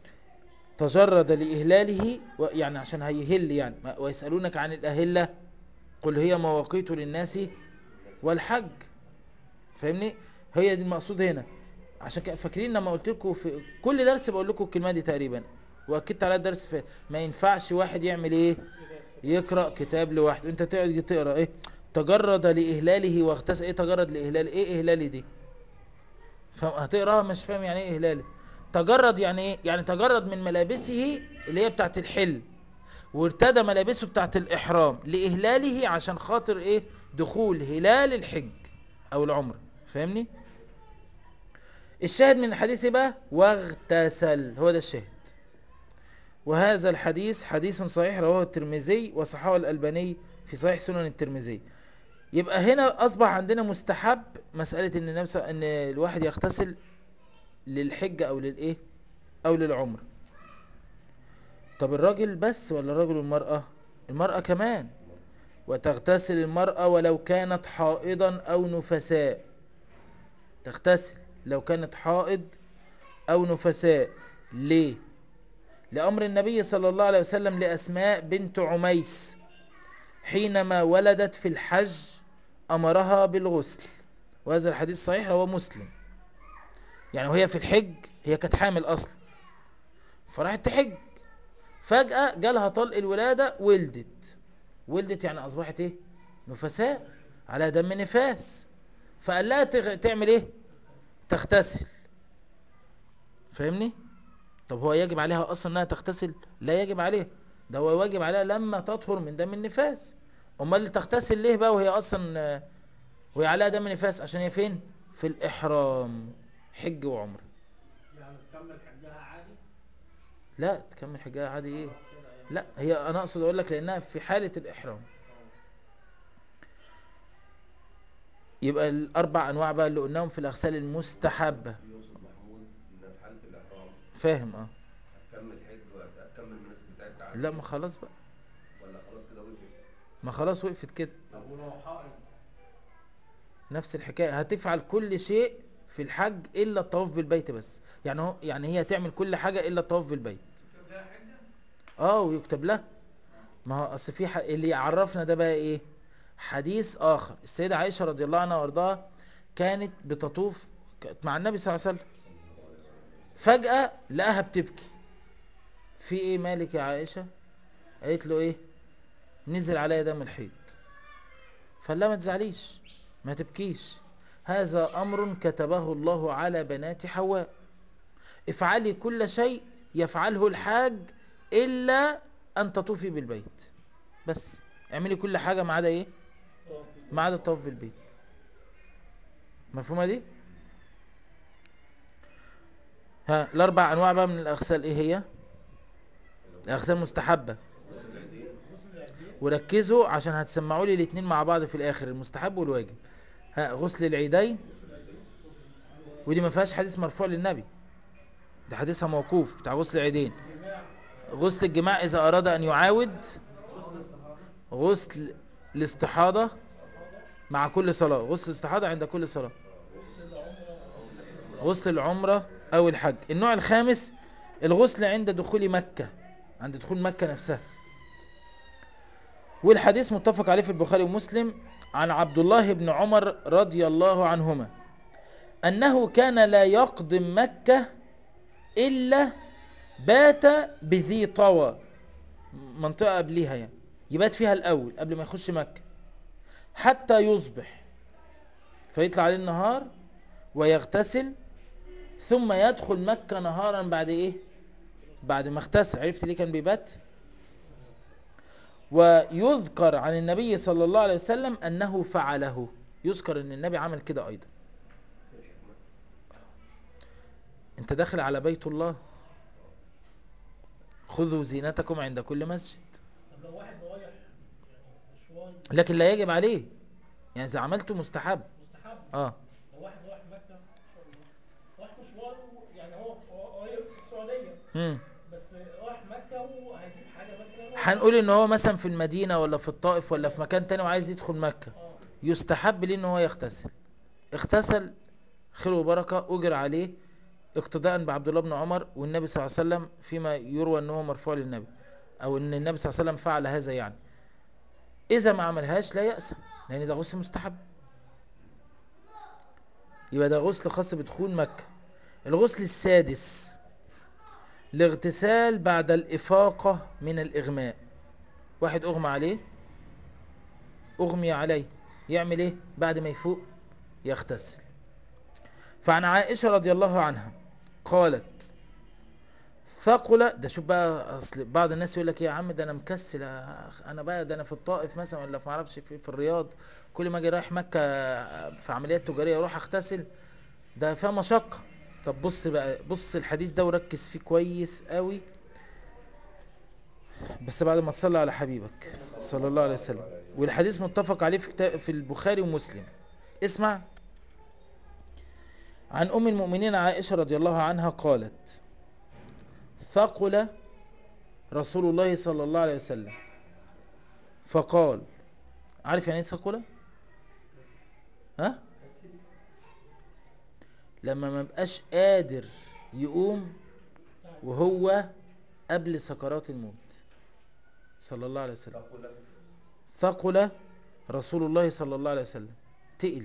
تجرد لإهلاله و- يعني عشان هيهل يعني. ويسألونك عن الأهلة قل هي مواقيت للناس والحج. فاهمني؟ هي دي المقصود هنا. عشان كده فاكرين لما قلت لكم في كل درس بقول لكم الكلمة دي تقريبا، واكدت على الدرس في ما ينفعش واحد يعمل ايه، يقرأ كتاب لوحده. انت تقعد تقرأ ايه تجرد لإهلاله واغتسل. ايه تجرد لإهلاله؟ ايه إهلالي دي؟ فاهم؟ هتقراها مش فاهم يعني ايه إهلالي. تجرد يعني ايه؟ يعني تجرد من ملابسه اللي هي بتاعت الحل، وارتدى ملابسه بتاعت الإحرام لإهلاله عشان خاطر ايه؟ دخول هلال الحج او العمر. فاهمني؟ الشاهد من الحديث بقى واغتسل، هو ده الشاهد. وهذا الحديث حديث صحيح رواه الترمذي وصححه الألباني في صحيح سنن الترمذي. يبقى هنا أصبح عندنا مستحب مسألة إن نفس إن الواحد يغتسل للحج أو للإيه أو للعمر. طب الراجل بس ولا الراجل والمرأة؟ المرأة كمان. وتغتسل المرأة ولو كانت حائضا أو نفساء. تغتسل لو كانت حائض أو نفساء. ليه؟ لأمر النبي صلى الله عليه وسلم لأسماء بنت عميس حينما ولدت في الحج أمرها بالغسل. وهذا الحديث صحيح رواه مسلم. يعني وهي في الحج هي كانت حامل أصلا، فراحت تحج، فجأة جالها طلق الولادة، ولدت. ولدت يعني أصبحت إيه؟ نفساء على دم نفاس. فقال لها تغ... تعمل إيه؟ تغتسل. فاهمني؟ طب هو يجب عليها أصلا أنها تغتسل؟ لا يجب عليها، ده هو واجب عليها لما تطهر من دم النفاس. أمال اللي تغتسل ليه بقى وهي أصلا آه، وهي عليها دم نفاس؟ عشان هي فين؟ في الإحرام، حج وعمر. يعني تكمل حجها عادي. لا تكمل حجها عادي ايه؟ خلاص كده يعني. لا هي انا اقصد اقول لك لانها في حالة الاحرام. يبقى الاربع انواع بقى اللي قلناهم في الاغسال المستحبة. يقصد محمود ان في حاله الاحرام فاهم؟ اه. هتكمل حج وهتكمل المناسك بتاعتها عادي، لا ما خلاص بقى، ولا خلاص كده وقفت؟ ما خلاص وقفت كده. طب ولو حائض؟ نفس الحكاية، هتفعل كل شيء في الحج الا الطواف بالبيت بس. يعني هو يعني هي تعمل كل حاجة الا الطواف بالبيت. تكتب لها حجة؟ اه ويكتب لها. ما هو اصل في ح... اللي يعرفنا ده بقى ايه؟ حديث اخر. السيدة عائشة رضي الله عنها وارضاها كانت بتطوف كانت مع النبي صلى الله عليه وسلم، فجأة لقاها بتبكي. في ايه مالك يا عائشة؟ قالت له ايه؟ نزل عليا دم الحيض. فقال لها ما تزعليش، ما تبكيش، هذا امر كتبه الله على بنات حواء. افعلي كل شيء يفعله الحاج الا ان تطوفي بالبيت بس. اعملي كل حاجة ما عدا ايه؟ ما عدا الطواف بالبيت. مفهومة دي؟ ها الاربع انواع بقى من الاغسال ايه هي؟ الاغسال مستحبة. غسل العيدين. غسل العيدين. وركزوا عشان هتسمعوا لي الاثنين مع بعض في الاخر، المستحب والواجب. ها غسل العيدين، ودي ما فيهاش حديث مرفوع للنبي، ده حديثها موقوف بتاع غسل العيدين. الجماع. غسل الجماع اذا اراد ان يعاود. غسل الاستحاضة. غسل الاستحاضة استحاضة. مع كل صلاة. غسل الاستحاضة عند كل صلاة. غسل العمرة. غسل العمرة او الحج. النوع الخامس الغسل عند دخول مكة، عند دخول مكة نفسها. والحديث متفق عليه في البخاري ومسلم عن عبد الله بن عمر رضي الله عنهما أنه كان لا يقدم مكة إلا بات بذي طوى، منطقة قبليها يعني، يبات فيها الأول قبل ما يخش مكة حتى يصبح، فيطلع عليه النهار ويغتسل، ثم يدخل مكة نهارا بعد ايه؟ بعد ما اغتسل. عرفت ليه كان بيبات؟ ويذكر عن النبي صلى الله عليه وسلم أنه فعله، يذكر ان النبي عمل كده أيضا. انت داخل على بيت الله، خذوا زينتكم عند كل مسجد. طب لو واحد رايح يعني مشوار لكن لا يجب عليه، يعني اذا عملته مستحب. مستحب، اه لو واحد رايح مكة ان شاء الله، رايح مشوار يعني هو هو قريب في السعودية، امم بس رايح مكة وهيجيب حاجة مثلا هنقول ان هو مثلا في المدينة ولا في الطائف ولا في تمام. مكان تاني وعايز يدخل مكة، اه يستحب ليه ان هو يغتسل. اغتسل، خير وبركة، اجر عليه اقتداء بعبد الله بن عمر والنبي صلى الله عليه وسلم، فيما يروى ان هو مرفوع للنبي، او ان النبي صلى الله عليه وسلم فعل هذا يعني. اذا ما عملهاش لا يأسى، لان ده غسل مستحب. يبقى ده غسل خاص بدخول مكة. الغسل السادس، الاغتسال بعد الإفاقة من الإغماء. واحد أغمى عليه، أغمي عليه، يعمل إيه بعد ما يفوق؟ يغتسل. فعن عائشة رضي الله عنها قالت ثقل، ده شوف بقى، أصل بعض الناس يقول لك إيه يا عم ده أنا مكسل، أنا بقى ده أنا في الطائف مثلا ولا في معرفش في, في الرياض، كل ما أجي رايح مكة في عمليات تجارية أروح أغتسل، ده فيها مشقة. طب بص بقى، بص الحديث ده وركز فيه كويس قوي، بس بعد ما تصلي على حبيبك صلى الله عليه وسلم. والحديث متفق عليه في كتاب في البخاري ومسلم. اسمع. عن أم المؤمنين عائشة رضي الله عنها قالت ثقل رسول الله صلى الله عليه وسلم فقال، عارف يعني ايه ثقل؟ ها؟ لما ما بقاش قادر يقوم وهو قبل سكرات الموت صلى الله عليه وسلم. ثقل ثقل رسول الله صلى الله عليه وسلم، تقل،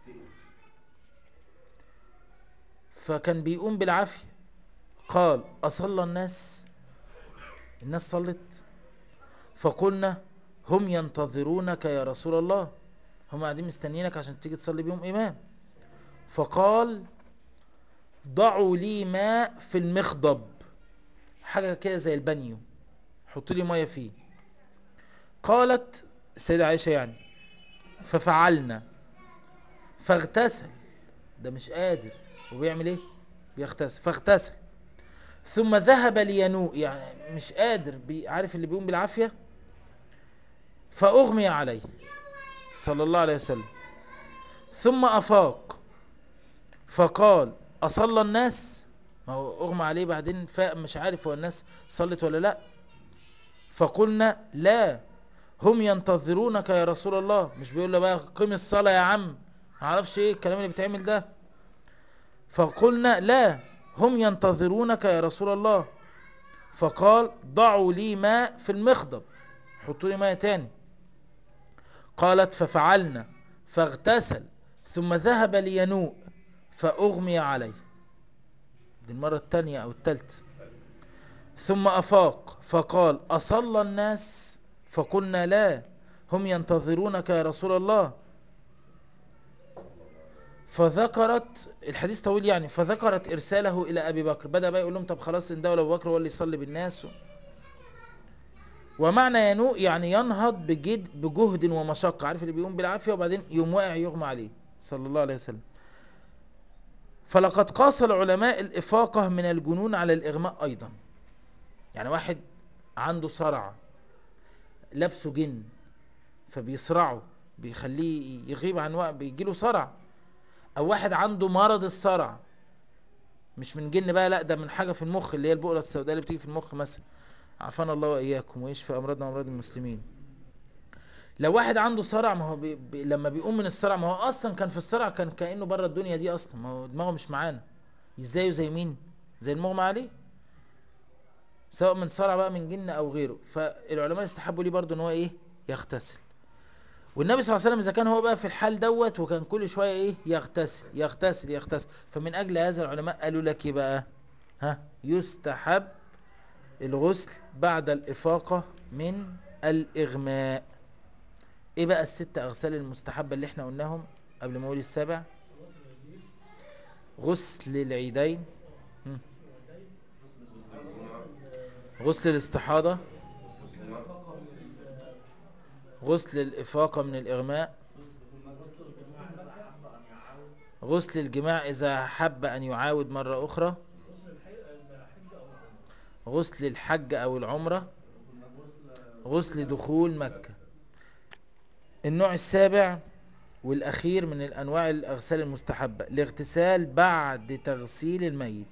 فكان بيقوم بالعافية. قال أصلى الناس؟ الناس صلت؟ فقلنا هم ينتظرونك يا رسول الله، هم قاعدين مستنيينك عشان تيجي تصلي بيهم إمام. فقال ضعوا لي ماء في المخضب، حاجة كده زي البانيو، حط لي مية فيه. قالت السيدة عائشة يعني ففعلنا، فاغتسل، ده مش قادر وبيعمل ايه؟ بيغتسل، فاغتسل ثم ذهب لينوء، يعني مش قادر، بي عارف اللي بيقوم بالعافية، فأغمي عليه صلى الله عليه وسلم، ثم أفاق فقال أصلى الناس؟ ما هو أغمى عليه بعدين فاق، مش عارف هو الناس صلت ولا لا. فقلنا لا، هم ينتظرونك يا رسول الله. مش بيقول له بقى قم الصلاة يا عم، معرفش ايه الكلام اللي بيتعمل ده. فقلنا لا، هم ينتظرونك يا رسول الله. فقال ضعوا لي ماء في المخضب، حطوا لي ماء تاني. قالت ففعلنا، فاغتسل ثم ذهب لينوء فأغمي عليه، دي المرة التانية أو التالتة. ثم أفاق فقال أصلى الناس؟ فقلنا لا، هم ينتظرونك يا رسول الله. فذكرت، الحديث طويل يعني، فذكرت إرساله إلى أبي بكر. بدأ بقى يقول لهم طب خلاص إن ده أبو بكر هو اللي يصلي بالناس. ومعنى ينوء يعني ينهض بجد بجهد ومشقة، عارف اللي بيقوم بالعافية وبعدين يوم واقع يغمى عليه صلى الله عليه وسلم. فلقد قاس العلماء الإفاقة من الجنون على الإغماء أيضا. يعني واحد عنده صرع لابسه جن فبيصرعه بيخليه يغيب عن وقت، بيجيله صرع. او واحد عنده مرض الصرع، مش من جن بقى، لا ده من حاجة في المخ اللي هي البؤرة السوداء اللي بتيجي في المخ مثلا، عافانا الله وإياكم ويشفي أمراضنا وأمراض المسلمين. لو واحد عنده صرع، ما هو بي بي لما بيقوم من الصرع، ما هو أصلا كان في الصرع كان كأنه بره الدنيا دي أصلا، ما هو دماغه مش معانا، ازاي زي مين؟ زي المغمى عليه، سواء من صرع بقى من جن أو غيره. فالعلماء استحبوا ليه برضه ان هو ايه؟ يغتسل. والنبي صلى الله عليه وسلم اذا كان هو بقى في الحال دوت وكان كل شويه ايه؟ يغتسل يغتسل يغتسل. فمن اجل هذا العلماء قالوا لك ايه بقى؟ ها، يستحب الغسل بعد الإفاقة من الإغماء. ايه بقى الست أغسال المستحبة اللي احنا قلناهم قبل ما اقول السبع؟ غسل العيدين، مم. غسل الاستحاضة، غسل الإفاقة من الإغماء، غسل الجماع إذا حب أن يعاود مرة أخرى، غسل الحج أو العمرة، غسل دخول مكة. النوع السابع والأخير من الأنواع الأغسال المستحبة الاغتسال بعد تغسيل الميت.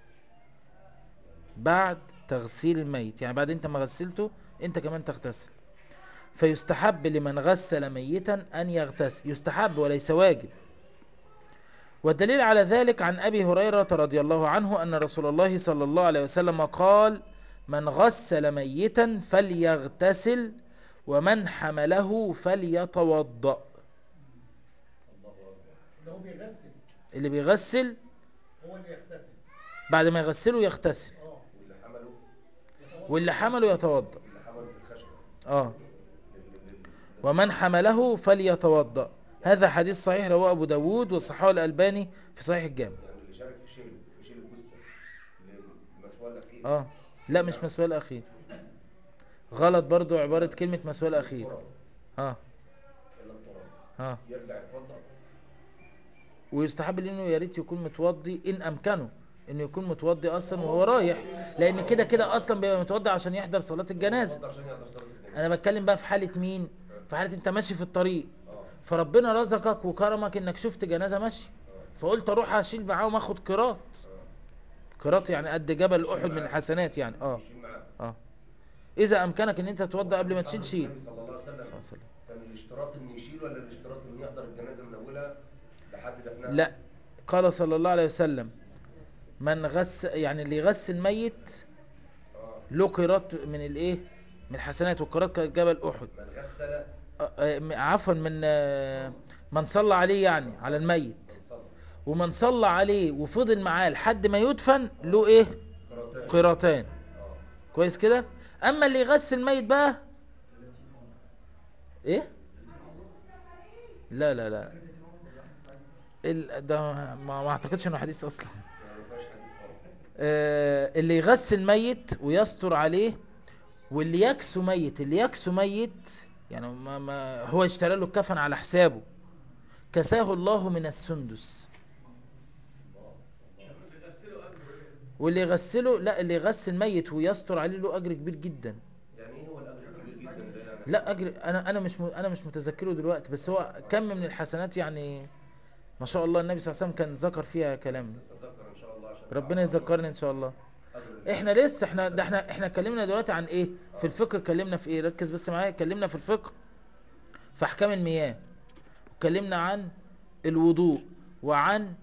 بعد تغسيل الميت يعني بعد انت ما غسلته انت كمان تغتسل. فيستحب لمن غسل ميتا أن يغتسل، يستحب وليس واجب. والدليل على ذلك عن أبي هريرة رضي الله عنه أن رسول الله صلى الله عليه وسلم قال: من غسل ميتا فليغتسل ومن حمله فليتوضأ. اللي هو بيغسل اللي بيغسل هو اللي يغتسل. بعد ما يغسله يغتسل، اه واللي حمله واللي حمله يتوضأ. اللي حمله في الخشبة اه لل- لل- لل- ومن حمله فليتوضأ. هذا حديث صحيح رواه أبو داود وصححه الألباني في صحيح الجامع. يعني اللي شارك في شيل في شيل الجثة للمسؤول الأخير. اه لا مش مسؤول الأخير، غلط برضو عبارة كلمة مسؤول الأخير. التراب اه إلا التراب اه يرجع يتوضأ. ويستحب انه يا ريت يكون متوضي ان امكنه، انه يكون متوضي اصلا وهو رايح، لان كده كده اصلا بيبقى متوضي عشان يحضر صلاة الجنازة. اتوضأ عشان يحضر صلاة الجنازة. انا بتكلم بقى في حالة مين؟ في حالة انت ماشي في الطريق اه فربنا رزقك وكرمك انك شفت جنازة ماشي، اه فقلت اروح اشيل معاهم اخد قيراط. اه قيراط يعني قد جبل يشيل احد من معاه. الحسنات يعني. اه يشيل معاه. اه اذا امكنك ان انت تتوضى قبل ما وحديث تشيل حضرة شيل. النبي صلى الله عليه صلى وسلم الله عليه وسلم. كان الاشتراط انه يشيل ولا الاشتراط انه يحضر الجنازة من اولها لحد دفنها؟ لا، قال صلى الله عليه وسلم: من غس يعني اللي يغسل ميت اه له قيراط من الايه، من الحسنات، والقيراط كجبل احد. من غسل آه، آه، عفوا من آه، من صلى عليه يعني من على صلى الميت، من صلى ومن صلى عليه وفضل معاه لحد ما يدفن له ايه، قراءتان. قيراطان. اه كويس كده. اما اللي يغسل ميت بقى ايه، لا لا لا ال- ده ما, ما اعتقدش انه حديث اصلا. ما ما فيهاش حديث خالص. آه، اللي يغسل ميت ويستر عليه، واللي يكسو ميت، اللي يكسو ميت يعني ما ما هو اشترى له الكفن على حسابه، كساه الله من السندس. واللي يغسله، لا اللي يغسل ميت ويستر عليه له اجر كبير جدا. يعني ايه هو الاجر الكبير جدا ده يعني؟ لا اجر انا انا مش م- انا مش متذكره دلوقتي، بس هو كم من الحسنات يعني ما شاء الله. النبي صلى الله عليه وسلم كان ذكر فيها كلام. تتذكر ان شاء الله عشان ربنا تعرف يذكرني ان شاء الله. اجر احنا لسه احنا ده احنا احنا اتكلمنا دلوقتي عن ايه في الفقه، اتكلمنا في ايه، ركز بس معايا. اتكلمنا في الفقه في احكام المياه، اتكلمنا عن الوضوء، وعن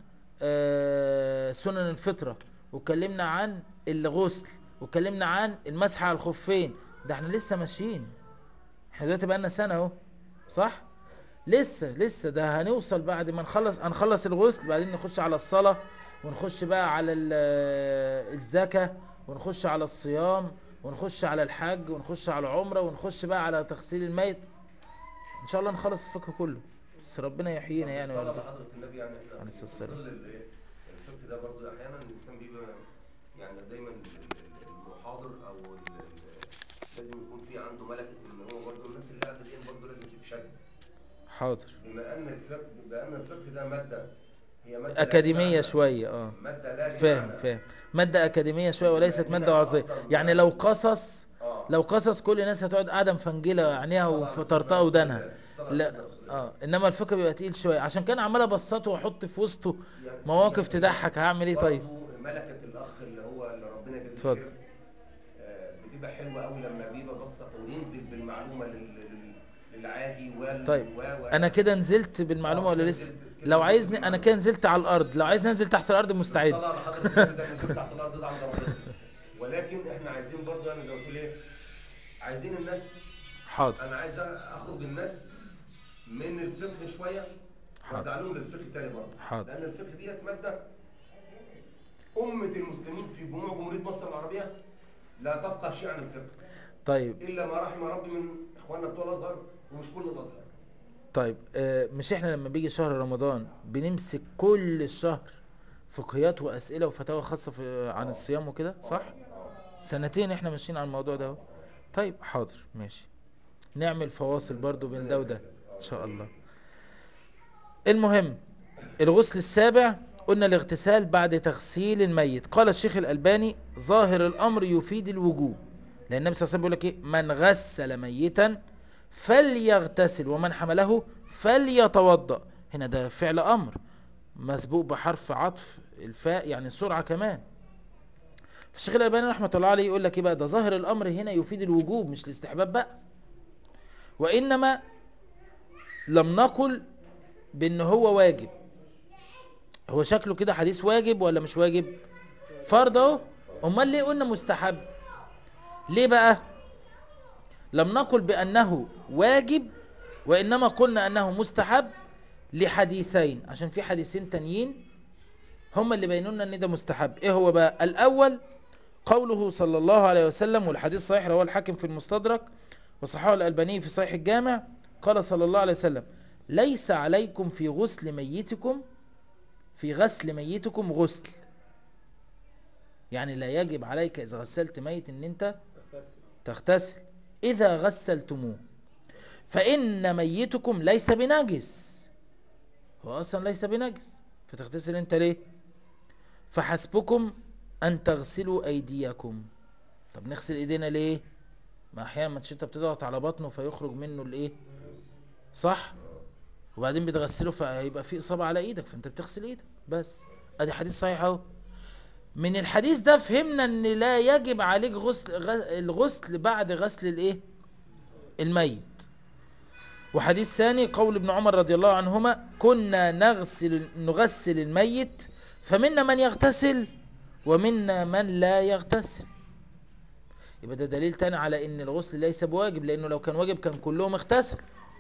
آه، سنن الفطرة، واتكلمنا عن الغسل، واتكلمنا عن المسح على الخفين. ده احنا لسه ماشيين، احنا دلوقتي بقالنا سنة اهو، صح؟ لسه لسه ده هنوصل بعد ما نخلص، هنخلص الغسل بعدين نخش على الصلاة، ونخش بقى على ال- آه، الزكاة، ونخش على الصيام، ونخش على الحج، ونخش على العمرة، ونخش بقى على تغسيل الميت. ان شاء الله نخلص الفقه كله، بس ربنا يحيينا يعني الصلاه ويرزقنا. بحضره النبي يعني احنا عليه في الصلاة في والسلام. ظل الايه الفقه ده برضه احيانا الانسان بيبقى يعني دايما ال- ال- المحاضر او ال- ال- لازم يكون في عنده ملكه ان هو برضه الناس اللي قاعده دي برضه لازم تتشد. حاضر. بما ان الفقه بما ان الفقه ده ماده هي ماده لا غنى أكاديمية عنها. شوية اه. ماده لا غنى فاهم عنها. فاهم. مادة أكاديمية شوية وبما وليست اننا مادة احنا وعظية. اصلا يعني لو يعني قصص، اه لو قصص كل الناس هتقعد قاعدة مفنجلة عينيها الصلاه على سيدنا وفطرتها رسول ودانها. الله الصلاه على لا سيدنا رسول الله. اه، انما الفقه بيبقى تقيل شوية، عشان كان عمال ابسطه واحط في وسطه يعني مواقف هي هي تضحك. هعمل ايه طيب؟ برضه ملكه الاخ اللي هو اللي ربنا يجازيه اتفضل. خير. آه، بتبقى حلوه قوي لما بيبقى بسط وينزل بالمعلومه لل- لل- للعادي طيب وال و و انا كده نزلت بالمعلومة اه ولا كده لسه؟ نزلت كده لو نزلت عايزني انا بالمعلومه. كده نزلت على الارض، لو عايز ننزل تحت الارض مستعد. بالصلاه على حضره النبي ده نزلت تحت الارض ده عند ربنا. ولكن احنا عايزين برضو يعني زي ما تقول ايه، عايزين الناس، حاضر انا عايز اخرج الناس من الفقه شويه حاضر وارجع لهم للفقه تاني برضه. حاضر. لان الفقه ديت ماده امه المسلمين في جموع جمهوريه مصر العربيه لا تفقه شيء عن الفقه طيب الا ما رحم ربي من اخواننا بتوع الازهر، ومش كل الازهر. طيب آه، مش احنا لما بيجي شهر رمضان بنمسك كل الشهر فقهيات واسئله وفتاوى خاصه في عن آه. الصيام وكده، صح؟ اه سنتين احنا ماشيين على الموضوع ده اهو. طيب حاضر ماشي، نعمل فواصل برضو بين ده وده ان شاء الله. المهم، الغسل السابع قلنا الاغتسال بعد تغسيل الميت. قال الشيخ الألباني ظاهر الأمر يفيد الوجوب، لأن النبي صلى الله عليه وسلم بيقول لك ايه، من غسل ميتا فليغتسل ومن حمله فليتوضأ. هنا ده فعل أمر مسبوق بحرف عطف الفاء، يعني سرعة كمان. فالشيخ الألباني رحمة الله عليه يقول لك ايه بقى، ده ظاهر الأمر هنا يفيد الوجوب مش الاستحباب بقى، وإنما لم نقل بأن هو واجب. هو شكله كده حديث واجب ولا مش واجب؟ فرض اهو. امال ليه قلنا مستحب؟ ليه بقى لم نقل بانه واجب وانما قلنا انه مستحب؟ لحديثين، عشان في حديثين تانيين هم اللي بينوا لنا ان ده مستحب. ايه هو بقى؟ الاول قوله صلى الله عليه وسلم، والحديث صحيح رواه الحاكم في المستدرك وصححه الالباني في صحيح الجامع، قال صلى الله عليه وسلم: ليس عليكم في غسل ميتكم في غسل ميتكم غسل. يعني لا يجب عليك إذا غسلت ميت إن أنت تغتسل إذا غسلتموه، فإن ميتكم ليس بنجس. هو أصلا ليس بنجس، فتغتسل أنت ليه؟ فحسبكم أن تغسلوا أيديكم. طب نغسل إيدينا ليه؟ ما أحيانا ما تشتا بتضغط على بطنه فيخرج منه الإيه؟ صح؟ وبعدين بتغسله فهيبقى في إصابة على إيدك، فأنت بتغسل إيدك بس. أدي حديث صحيح أهو. من الحديث ده فهمنا ان لا يجب عليك غسل الغسل بعد غسل الايه الميت. وحديث ثاني قول ابن عمر رضي الله عنهما: كنا نغسل نغسل الميت فمنا من يغتسل ومنا من لا يغتسل. يبقى ده دليل تاني على ان الغسل ليس بواجب، لانه لو كان واجب كان كلهم اغتسل.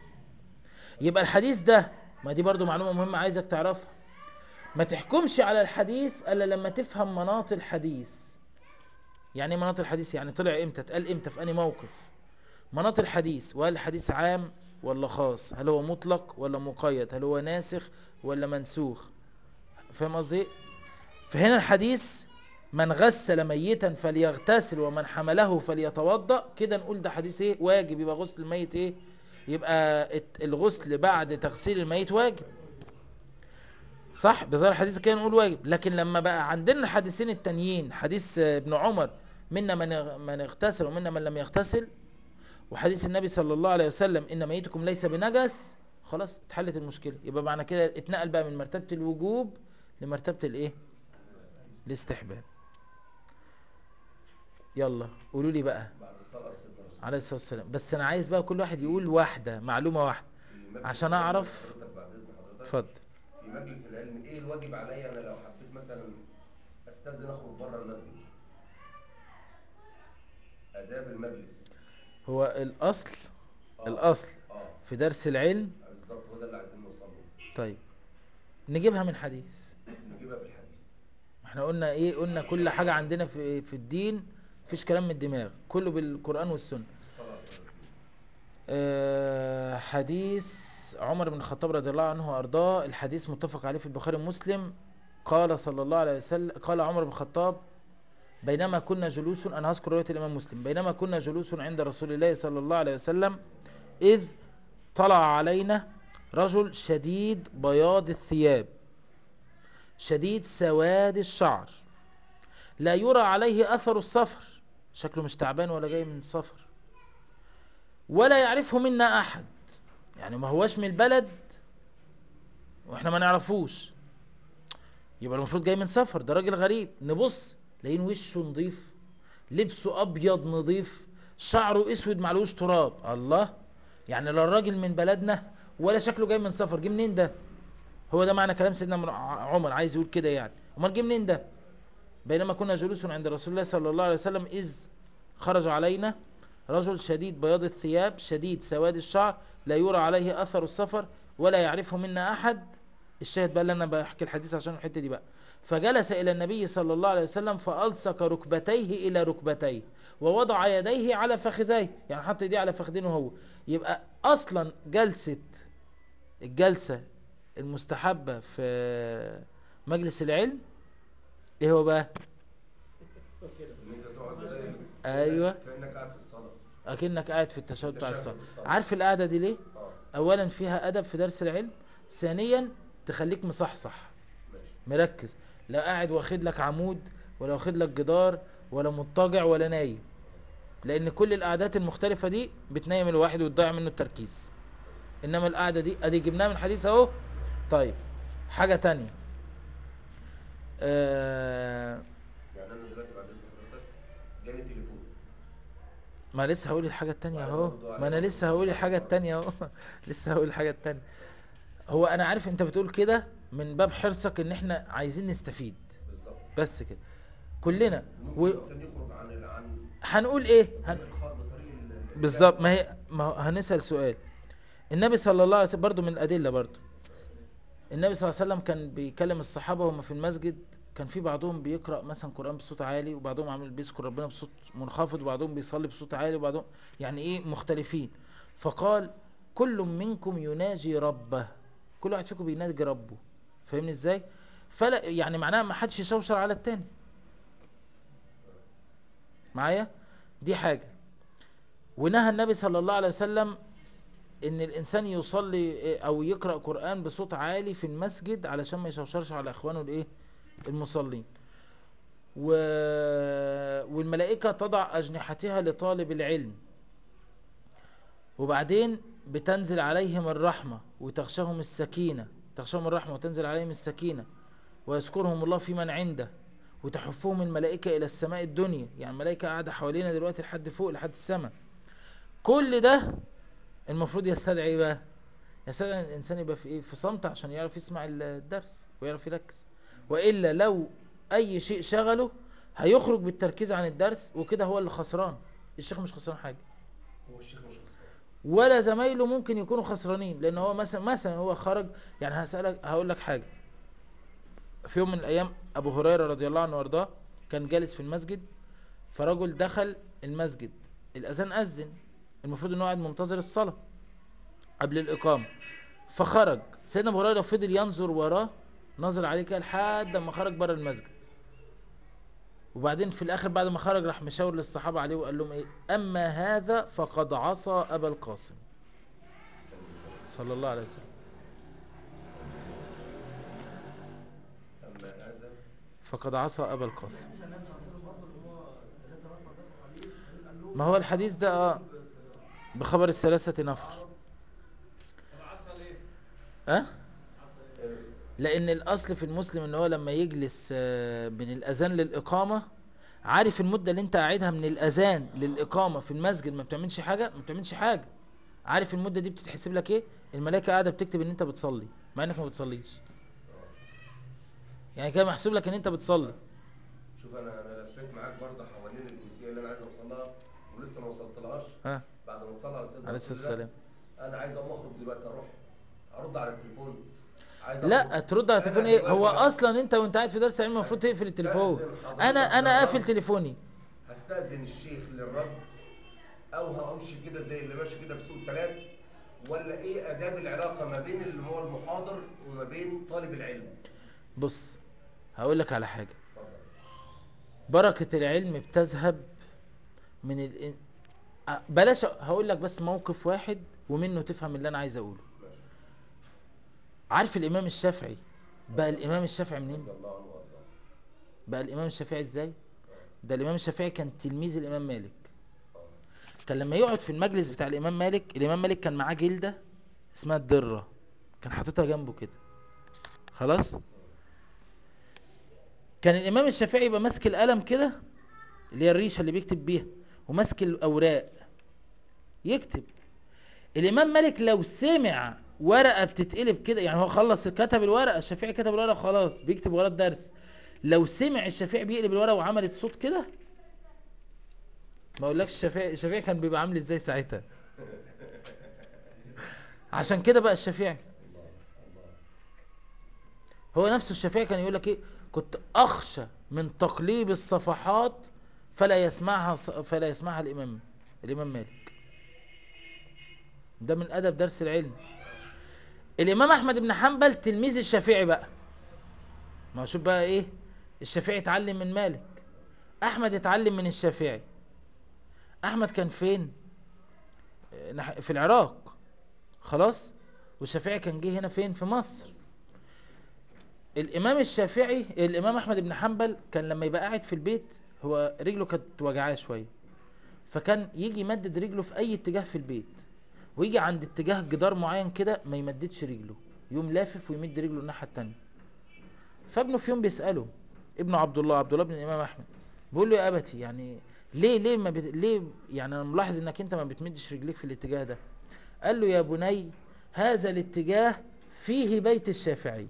يبقى الحديث ده، ما دي برضو معلومة مهمة عايزك تعرفها، ما تحكمش على الحديث الا لما تفهم مناط الحديث. يعني ايه مناط الحديث؟ يعني طلع امتى، اتقال امتى، في انهي موقف. مناط الحديث، وهل الحديث عام ولا خاص، هل هو مطلق ولا مقيد، هل هو ناسخ ولا منسوخ. فاهم قصدي؟ فهنا الحديث من غسل ميتا فليغتسل ومن حمله فليتوضأ، كده نقول ده حديث ايه؟ واجب. يبقى غسل الميت ايه؟ يبقى الغسل بعد تغسيل الميت واجب، صح؟ بظاهر الحديث كده نقول واجب. لكن لما بقى عندنا الحديثين التانيين، حديث ابن عمر منا من من اغتسل ومنا من لم يغتسل، وحديث النبي صلى الله عليه وسلم ان ميتكم ليس بنجس، خلاص اتحلت المشكله. يبقى معنى كده اتنقل بقى من مرتبه الوجوب لمرتبه الايه؟ الاستحباب. يلا قولوا لي بقى بعد الصلاه على سيدنا رسول عليه الصلاه والسلام. بس انا عايز بقى كل واحد يقول واحده معلومه واحده في مجلس عشان العلم. اعرف. حضرتك بعد اذن حضرتك، اتفضل. في مجلس العلم ايه الواجب عليا انا لو حبيت مثلا استاذن اخرج بره المسجد؟ اداب المجلس. هو الاصل اه الاصل اه في درس العلم. بالظبط، هو ده اللي عايزين نوصل له. طيب نجيبها من حديث. نجيبها بالحديث. احنا قلنا ايه؟ قلنا كل حاجه عندنا في في الدين مفيش كلام من الدماغ، كله بالقران والسنه. الصلاه على النبي. أه حديث عمر بن الخطاب رضي الله عنه وارضاه، الحديث متفق عليه في البخاري ومسلم. قال صلى الله عليه وسلم، قال عمر بن الخطاب: بينما كنا جلوس، انا هذكر روايه الامام مسلم، بينما كنا جلوس عند رسول الله صلى الله عليه وسلم اذ طلع علينا رجل شديد بياض الثياب شديد سواد الشعر، لا يرى عليه اثر السفر، شكله مش تعبان ولا جاي من السفر، ولا يعرفه منا احد. يعني ما هوش من البلد واحنا ما نعرفوش، يبقى المفروض جاي من سفر، ده راجل غريب. نبص لاقين وشه نظيف، لبسه ابيض نظيف، شعره اسود معلوش تراب. الله، يعني لا الراجل من بلدنا ولا شكله جاي من سفر، جه منين ده؟ هو ده معنى كلام سيدنا عمر، عايز يقول كده يعني. امال جه منين ده؟ بينما كنا جلوس عند رسول الله صلى الله عليه وسلم اذ خرج علينا رجل شديد بياض الثياب شديد سواد الشعر، لا يرى عليه اثر السفر ولا يعرفه منا احد. الشاهد بقى اللي انا بحكي الحديث عشان الحته دي بقى. فجلس الى النبي صلى الله عليه وسلم فالصق ركبتيه الى ركبتيه ووضع يديه على فخذيه، يعني حط ايديه على فخذينه هو. يبقى اصلا جلسة الجلسة المستحبة في مجلس العلم ايه هو بقى؟ ان انت تقعد زي ايوه، كأنك كأنك قاعد في الصلاة. اكنك قاعد في التشهد بتاع الصلاة. التشهد الصلاة. عارف القعدة دي ليه؟ اه اولا فيها ادب في درس العلم، ثانيا تخليك مصحصح ماشي. مركز، لا قاعد واخد لك عمود ولا واخد لك جدار ولا مضطجع ولا نايم، لان كل القعدات المختلفة دي بتنيم الواحد وتضيع منه التركيز. انما القعدة دي ادي جبناها من حديث اهو. طيب حاجة تانية. آه يعني انا دلوقتي بعد اذن حضرتك جالي تليفون. ما لسه هقول الحاجة التانية وعايز اهو، ارد ما عليه انا برضه لسه مش هقول هعرف الحاجة ارد. التانية اهو لسه هقول الحاجة التانية. هو انا عارف انت بتقول كده من باب حرصك ان احنا عايزين نستفيد، بالظبط. بس كده كلنا. ممكن الانسان يخرج عن ال- عن وهنقول ايه هن... بطريق الخ... بطريق ال- ال- الجهل. بالظبط، ما هي ما هو هنسأل سؤال. النبي صلى الله عليه وسلم برضو من الأدلة برضو، النبي صلى الله عليه وسلم كان بيكلم الصحابة وهم في المسجد، كان في بعضهم بيقرأ مثلا قرآن بصوت عالي، وبعضهم عامل بيذكر ربنا بصوت منخفض، وبعضهم بيصلي بصوت عالي، وبعضهم يعني ايه مختلفين. فقال كل منكم يناجي ربه، كل واحد فيكم بيناجي ربه. فاهمني ازاي؟ فلا يعني معناها ما حدش يشوشر على التاني معايا. دي حاجة. ونهى النبي صلى الله عليه وسلم ان الانسان يصلي او يقرأ قرآن بصوت عالي في المسجد علشان ما يشوشرش على اخوانه الايه المصلين. و... والملائكة تضع اجنحتها لطالب العلم، وبعدين بتنزل عليهم الرحمة وتغشاهم السكينة، تغشاهم الرحمة وتنزل عليهم السكينة، ويذكرهم الله في من عنده، وتحفهم الملائكة الى السماء الدنيا، يعني الملائكة قاعدة حوالينا دلوقتي لحد فوق لحد السماء. كل ده المفروض يستدعي ايه بقى؟ يستدعي ان الانسان يبقى في ايه في صمت عشان يعرف يسمع الدرس ويعرف يركز. والا لو اي شيء شغله هيخرج بالتركيز عن الدرس، وكده هو اللي خسران. الشيخ مش خسران حاجة، هو الشيخ مش خسران. ولا زمايله ممكن يكونوا خسرانين، لان هو مثلا مثلا هو خرج. يعني هسألك هقول لك حاجة. في يوم من الايام ابو هريرة رضي الله عنه وارضاه كان جالس في المسجد، فرجل دخل المسجد، الاذان اذن، المفروض انه قاعد منتظر الصلاة قبل الإقامة، فخرج. سيدنا ابو هريره فضل ينظر وراه، نظر عليه كده لحد ما خرج بره المسجد. وبعدين في الاخر بعد ما خرج راح مشاور للصحابه عليه وقال لهم ايه: اما هذا فقد عصى ابا القاسم صلى الله عليه وسلم. اما هذا فقد عصى ابا القاسم. حديث النبي صلى الله عليه وسلم برضه اللي هو ثلاثة نفر دخلوا عليه قال لهم ما هو الحديث ده اه بخبر الثلاثه نفر. طب عصى ليه؟ اه عصى ليه؟ آه، لان الاصل في المسلم ان هو لما يجلس آه، من الاذان للاقامه، عارف المده اللي انت قاعدها من الاذان للاقامه في المسجد ما بتعملش حاجه، ما بتعملش حاجه. عارف المده دي بتتحسب لك ايه؟ الملائكه قاعده بتكتب ان انت بتصلي مع انك ما بتصليش، يعني كده محسوب لك ان انت بتصلي. شوف انا انا لفيت معاك برضه حوالين الجزئيه اللي انا عايز اوصل لها ولسه ما وصلتلهاش. ها بعد ما تصلي على سيدنا عليه رسول الصلاه الله، والسلام. انا عايز اقوم اخرج دلوقتي اروح ارد على التليفون. عايز اخرج. لا ترد على انا التليفون ايه؟ دلوقتي هو هس- اصلا انت وانت قاعد في درس علم المفروض تقفل التليفون. هستأذن انا حضرتك انا قافل للرد. تليفوني. هستأذن الشيخ للرد او همشي كده زي اللي ماشي كده في سوق الثلاث؟ ولا ايه اداب العلاقه ما بين اللي هو المحاضر وما بين طالب العلم؟ بص هقول لك على حاجه. اتفضل. بركه العلم بتذهب من ال... أ- بلاش هقول لك بس موقف واحد ومنه تفهم اللي انا عايز اقوله. ماشي. عارف الامام الشافعي بقى الامام الشافعي منين؟ رضي الله عنه وارضاه. بقى الامام الشافعي ازاي؟ ده الامام الشافعي كان تلميذ الامام مالك. كان لما يقعد في المجلس بتاع الامام مالك، الامام مالك كان معاه جلدة اسمها الدرة، كان حاططها جنبه كده خلاص. كان الامام الشافعي يبقى ماسك القلم كده اللي هي الريشة اللي بيكتب بيها، وماسك الاوراق يكتب. الامام مالك لو سمع ورقة بتتقلب كده، يعني هو خلص كتب الورقة، الشافعي كتب الورقة خلاص بيكتب ورا الدرس، لو سمع الشافعي بيقلب الورقة وعملت صوت كده، ما اقولكش الشافعي الشافعي كان بيبقى عامل ازاي ساعتها. عشان كده بقى الشافعي هو نفسه. الشافعي كان يقول لك ايه: كنت اخشى من تقليب الصفحات فلا يسمعها فلا يسمعها الامام الامام مالك. ده من ادب درس العلم. الامام احمد بن حنبل تلميذ الشافعي بقى. ما هو شوف بقى ايه، الشافعي اتعلم من مالك، احمد اتعلم من الشافعي. احمد كان فين؟ في العراق خلاص، والشافعي كان جه هنا فين؟ في مصر. الامام الشافعي الامام احمد بن حنبل كان لما يبقى قاعد في البيت، هو رجله كانت وجعاه شويه، فكان يجي يمدد رجله في اي اتجاه في البيت، ويجي عند اتجاه جدار معين كده ما يمددش رجله، يقوم لافف ويمد رجله الناحيه التانيه. فابنه في يوم بيساله، ابنه عبد الله عبد الله بن الامام احمد، بيقول له يا ابتي يعني ليه ليه ما بت... ليه يعني انا ملاحظ انك انت ما بتمدش رجليك في الاتجاه ده. قال له يا بني هذا الاتجاه فيه بيت الشافعي.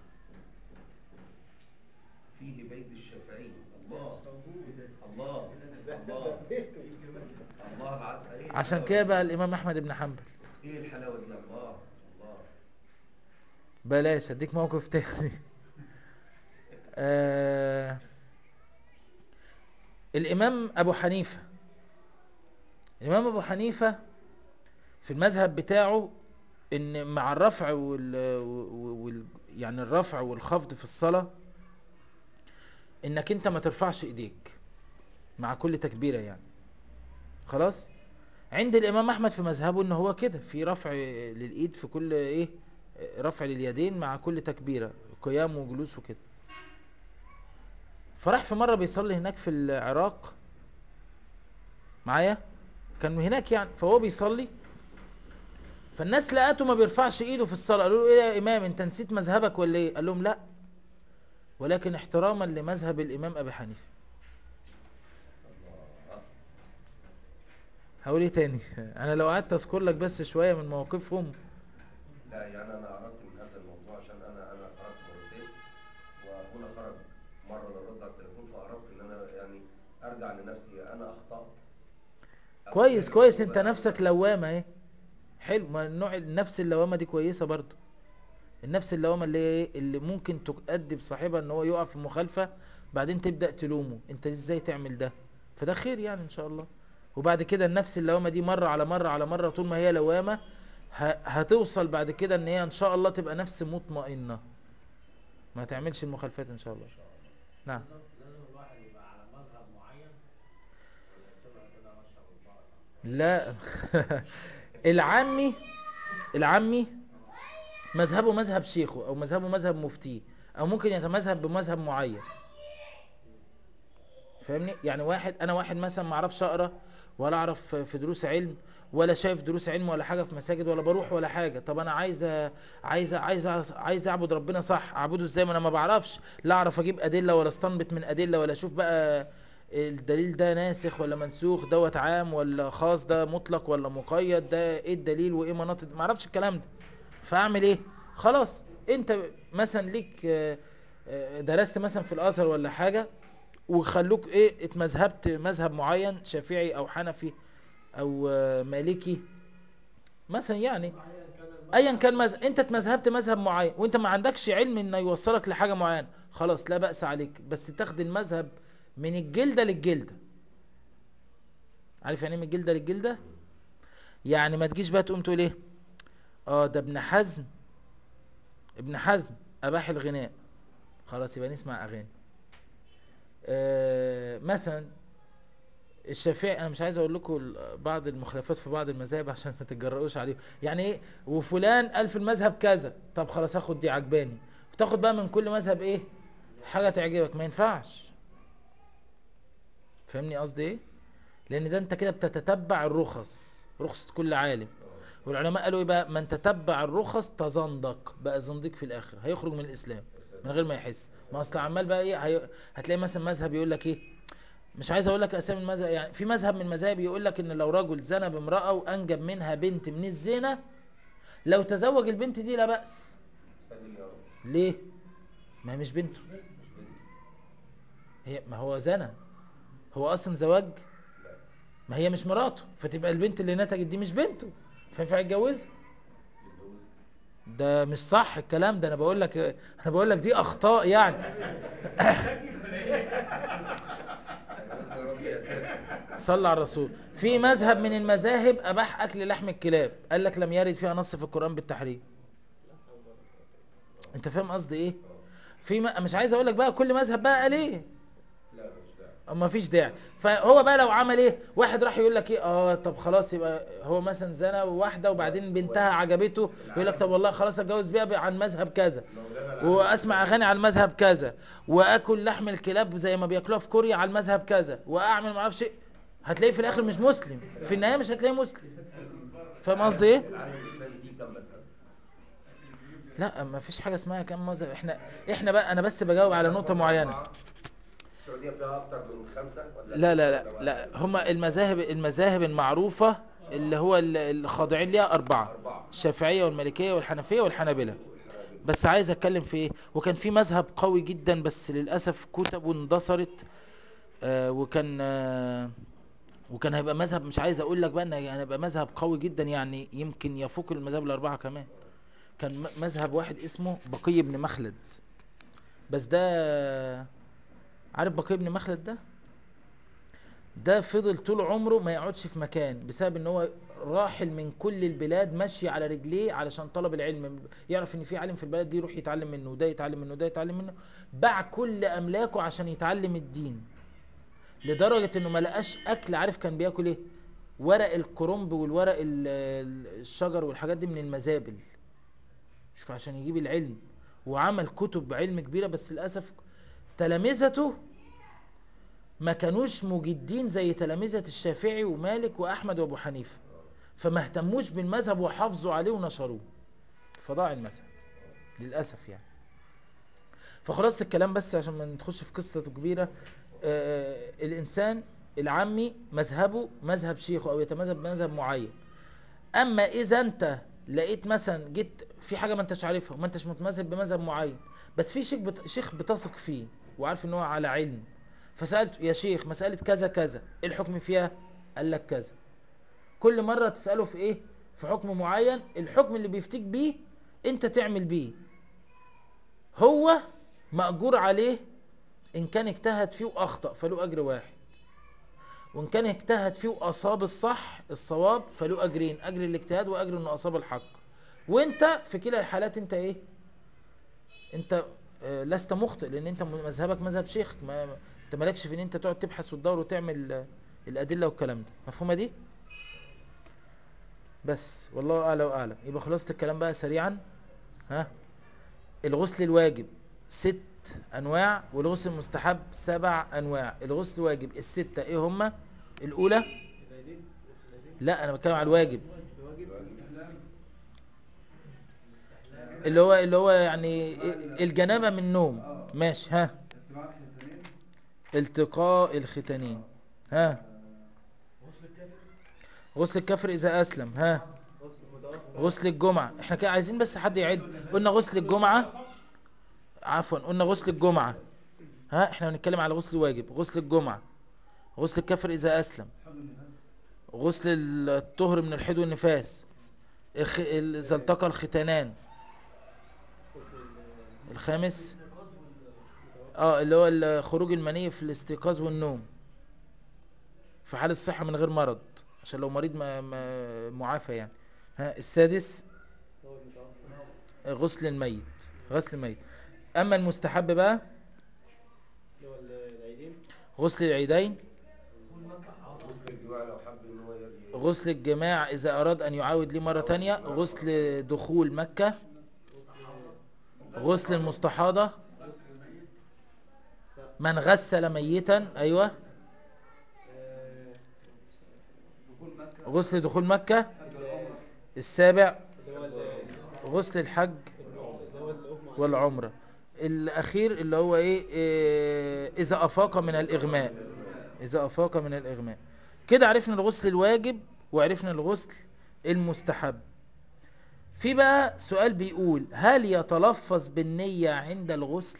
فيه بيت الشافعي. الله الله الله الله العسل. ايه عشان الحلاوه كده دي؟ بقى الامام احمد بن حنبل. ايه الحلاوه دي؟ الله الله. بلاش اديك موقف تاني. آه الامام ابو حنيفه الامام ابو حنيفه في المذهب بتاعه ان مع الرفع وال, وال... يعني الرفع والخفض في الصلاه، انك انت ما ترفعش ايديك مع كل تكبيره يعني. خلاص. عند الامام احمد في مذهبه ان هو كده في رفع للايد في كل ايه، رفع لليدين مع كل تكبيره، قيام وجلوس وكده. فراح في مره بيصلي هناك في العراق معايا، كان هناك يعني، فهو بيصلي، فالناس لقاته ما بيرفعش ايده في الصلاه، قالوا له ايه يا امام انت نسيت مذهبك ولا ايه؟ قال لهم لا، ولكن احتراما لمذهب الامام ابي حنيفه. هقول ايه تاني؟ انا لو قعدت اذكر لك بس شويه من مواقفهم. لا يعني انا اردت من هذا الموضوع عشان انا انا خرجت مرتين، واخونا خرج مره لو رد على التليفون، فاردت ان انا يعني ارجع لنفسي، انا اخطات او كويس جالي كويس، انت صعوبه او نفسك لا. لوامه اهي. حلو، ما النوع النفس اللوامه دي كويسه برضو. النفس اللوامه اللي هي ايه، اللي ممكن تؤدي بصاحبها ان هو يقع في مخالفه، بعدين تبدا تلومه انت ازاي تعمل ده، فده خير يعني ان شاء الله. وبعد كده النفس اللوامه دي مره على مره على مره، طول ما هي لوامه ه- هتوصل بعد كده ان هي ان شاء الله تبقى نفس مطمئنه، ما تعملش المخالفات ان شاء الله. نعم. لازم لازم الواحد يبقى على مذهب معين، ولا يسيبها كده ماشيه بالبركه؟ لا. العامي العامي مذهبه مذهب شيخه، او مذهبه مذهب مفتيه، او ممكن يتمذهب بمذهب معين. فاهمني؟ يعني واحد انا واحد مثلا ما اعرفش اقرا ولا اعرف في دروس علم، ولا شايف دروس علم ولا حاجه في مساجد ولا بروح ولا حاجه. طب انا عايز أ- عايز أ- عايز أ- عايز اعبد ربنا صح، اعبده ازاي؟ ما انا ما بعرفش، لا اعرف اجيب ادله ولا استنبط من ادله، ولا اشوف بقى الدليل ده ناسخ ولا منسوخ، دوت عام ولا خاص، ده مطلق ولا مقيد، ده ايه الدليل وايه مناطق، ما اعرفش الكلام ده. فاعمل ايه؟ خلاص انت مثلا ليك آه، آه، درست مثلا في الازهر ولا حاجه، وخلوك ايه اتمذهبت مذهب معين، شافعي او حنفي او آه، مالكي مثلا يعني، ايا كان مذهب، انت اتمذهبت مذهب معين وانت ما عندكش علم انه يوصلك لحاجه معينه، خلاص لا بأس عليك، بس تاخد المذهب من الجلده للجلده. عارف يعني ايه من الجلده للجلده؟ يعني ما تجيش بقى تقوم تقول ايه، اه ده ابن حزم ابن حزم اباح الغناء، خلاص يبقى نسمع اغاني. آه مثلا الشافعي، انا مش عايز اقول لكم ال- بعض المخالفات في بعض المذاهب عشان ما تتجرؤوش عليه، يعني ايه وفلان قال في المذهب كذا، طب خلاص هاخد دي عجباني، وتاخد بقى من كل مذهب ايه حاجه تعجبك، ما ينفعش. فاهمني قصدي ايه؟ لان ده انت كده بتتتبع الرخص، رخصة كل عالم. والعلماء قالوا ايه بقى، من تتبع الرخص تزندق، بقى زنديق في الاخر، هيخرج من الاسلام من غير ما يحس. ما اصل عمال بقى ايه هي... هتلاقي مثلا مذهب يقول لك ايه، مش عايز اقول لك اسامي المذهب، يعني في مذهب من المذاهب يقول لك ان لو رجل زنى بامرأة وانجب منها بنت من الزنا، لو تزوج البنت دي لا بأس. سلم يا رب. ليه؟ ما هي مش بنته، مش بنت. هي ما هو زنا، هو اصلا زواج، لا. ما هي مش مراته، فتبقى البنت اللي نتجت دي مش بنته، فينفع يتجوزها؟ يتجوز. ده مش صح الكلام ده، انا بقول لك انا بقول لك دي اخطاء يعني. يا رب يا صلى على الرسول. في مذهب من المذاهب اباح اكل لحم الكلاب، قال لك لم يرد فيها نص في القرآن بالتحريم. انت فاهم قصدي ايه؟ في م... مش عايز اقول لك بقى كل مذهب بقى قال ايه. لا مش داعي. اما فيش داعي. فهو بقى لو عمل ايه، واحد راح يقول لك ايه، اه طب خلاص يبقى هو مثلا زنى واحده وبعدين بنتها عجبته، يقول لك طب والله خلاص اتجوز بيها عن مذهب كذا، واسمع اغاني على المذهب كذا، واكل لحم الكلاب زي ما بياكلوها في كوريا على المذهب كذا، واعمل ما اعرفش ايه. هتلاقيه في الاخر مش مسلم، في النهايه مش هتلاقيه مسلم. فاهم قصدي ايه؟ العالم الاسلامي فيه كم مذهب؟ لا ما فيش حاجه اسمها كام مذهب. احنا احنا بقى انا بس بجاوب على نقطه معينه. السعوديه فيها اكتر من خمسه ولا لا لا لا ولا واحد؟ لا هما المذاهب المذاهب المعروفة اللي هو ال- الخاضعين ليها أربعة: اربعه. الشافعية والمالكية والحنفية والحنابلة. والحنابلة. بس عايز اتكلم في ايه، وكان في مذهب قوي جدا بس للأسف كتبه اندثرت. آه وكان آه وكان هيبقى مذهب، مش عايز اقول لك بقى ان هيبقى مذهب قوي جدا، يعني يمكن يفوق المذاهب الأربعة كمان. كان م- مذهب واحد اسمه بقي بن مخلد. بس ده، عارف بقي بن مخلد ده؟ ده فضل طول عمره ما يقعدش في مكان بسبب ان هو راحل من كل البلاد ماشي على رجليه علشان طلب العلم. يعرف ان في عالم في البلد دي، يروح يتعلم منه، وده يتعلم منه، ده يتعلم منه. باع كل املاكه عشان يتعلم الدين، لدرجة انه ما لقاش اكل. عارف كان بياكل ايه؟ ورق الكرنب والورق ال- ال- الشجر والحاجات دي من المزابل، شوف عشان يجيب العلم. وعمل كتب علم كبيرة، بس للأسف تلامذته ما كانوش مجدين زي تلامذة الشافعي ومالك وأحمد وأبو حنيفة، فما اهتموش بالمذهب وحافظوا عليه ونشروه، فضاع المذهب للأسف يعني. فخلاص الكلام بس عشان ما ندخلش في قصة كبيرة. آه الإنسان العامي مذهبه مذهب شيخه أو يتمذهب بمذهب معين. أما إذا أنت لقيت مثلا جيت في حاجة ما أنتش عارفها وما أنتش متمذهب بمذهب معين، بس في شيخ بت... شيخ بتثق فيه وعارف ان هو على علم، فسألته يا شيخ مسألة كذا كذا ايه الحكم فيها؟ قال لك كذا. كل مرة تسأله في ايه؟ في حكم معين، الحكم اللي بيفتيك بيه انت تعمل بيه، هو مأجور عليه. ان كان اجتهد فيه واخطأ فله اجر واحد، وان كان اجتهد فيه واصاب الصح الصواب فله اجرين: اجر الاجتهاد واجر انه اصاب الحق. وانت في كلا الحالات انت ايه؟ انت آه، لست مخطئ، لان انت مذهبك مذهب شيخ، ما انت مالكش في ان انت تقعد تبحث وتدور وتعمل آه، الادله والكلام ده. مفهومه دي؟ بس والله اعلى واعلم. يبقى خلاصه الكلام بقى سريعا. ها، الغسل الواجب ست انواع، والغسل المستحب سبع انواع. الغسل الواجب الستة ايه هما؟ الاولى، لا انا بتكلم على الواجب، اللي هو اللي هو يعني الجنابة من نوم. ماشي. ها، التقاء الختانين. ها، غسل الكفر اذا اسلم. ها، غسل الجمعة. احنا كده عايزين بس حد يعد. قلنا غسل الجمعة، عفوا قلنا غسل الجمعة. ها، احنا بنتكلم على غسل واجب: غسل الجمعة، غسل الكفر اذا اسلم، غسل الطهر من الحيض والنفاس، الخ... ال- اذا التقى الختانان. الخامس اه اللي هو ال- خروج المني في الاستيقاظ والنوم في حال الصحة من غير مرض، عشان لو مريض ما ما معافى يعني. ها، السادس غسل الميت، غسل الميت. اما المستحب بقى غسل العيدين، غسل الجماعه لو حب ان هو ي- غسل الجماع اذا اراد ان يعاود ليه مرة تانية، غسل دخول مكة، غسل المستحاضة، من غسل ميتا. ايوه، غسل دخول مكة. السابع غسل الحج والعمرة. الاخير اللي هو ايه, إيه اذا افاق من الاغماء، اذا افاق من الاغماء. كده عرفنا الغسل الواجب وعرفنا الغسل المستحب. في بقى سؤال بيقول: هل يتلفظ بالنية عند الغسل؟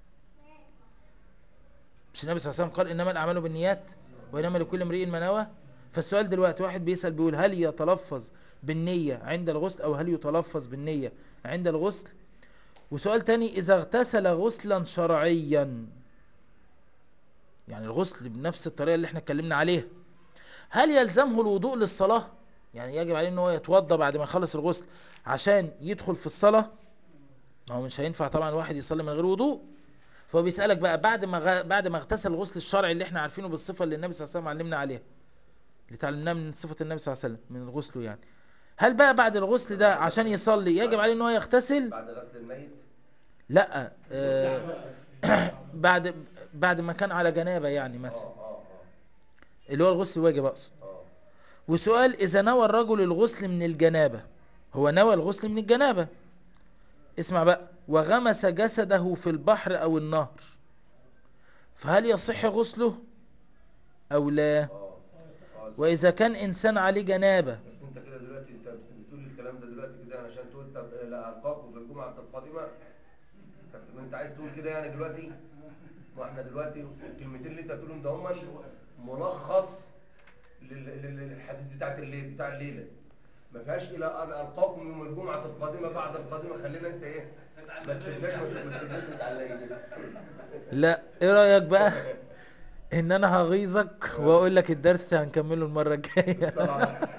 مش النبي صلى الله عليه وسلم قال انما الاعمال بالنيات وانما لكل امرئ ما نوى؟ فالسؤال دلوقتي واحد بيسأل بيقول: هل يتلفظ بالنية عند الغسل او هل يتلفظ بالنية عند الغسل؟ وسؤال تاني: اذا اغتسل غسلا شرعيا، يعني الغسل بنفس الطريقة اللي احنا اتكلمنا عليها، هل يلزمه الوضوء للصلاة؟ يعني يجب عليه ان هو يتوضى بعد ما يخلص الغسل عشان يدخل في الصلاة؟ ما هو مش هينفع طبعا الواحد يصلي من غير وضوء. فهو بيسألك بقى بعد ما غ... بعد ما اغتسل الغسل الشرعي اللي احنا عارفينه بالصفة اللي النبي صلى الله عليه وسلم علمنا عليها، اللي تعلمناها من صفة النبي صلى الله عليه وسلم من الغسل يعني، هل بقى بعد الغسل ده عشان يصلي يجب عليه ان هو يغتسل؟ بعد غسل الميت. لا آه بعد بعد ما كان على جنابة يعني اه مثلا، اه اه اللي هو الغسل واجب اقصد. اه وسؤال، اذا نوى الرجل الغسل من الجنابة، هو نوى الغسل من الجنابة، اسمع بقى، وغمس جسده في البحر او النهر، فهل يصح غسله او لا؟ اه اه صح. واذا كان انسان عليه جنابة، بس انت كده دلوقتي انت بت- بتقول الكلام ده دلوقتي كده علشان تقول طب لا القاكم في الجمعه القادمه. طب انت عايز تقول كده يعني دلوقتي؟ ما احنا دلوقتي الكلمتين اللي انت بتقولهم ده هم ملخص لل- لل- للحديث بتاعت الليل بتاع الليله. ما فيهاش الى ان القاكم يوم الجمعه القادمه بعد القادمه. خلينا انت ايه، ما تسيبناش ما تسيبناش متعلقين. لا ايه رأيك بقى ان انا هغيظك واقول لك الدرس هنكمله المرة الجاية؟ الصلاه على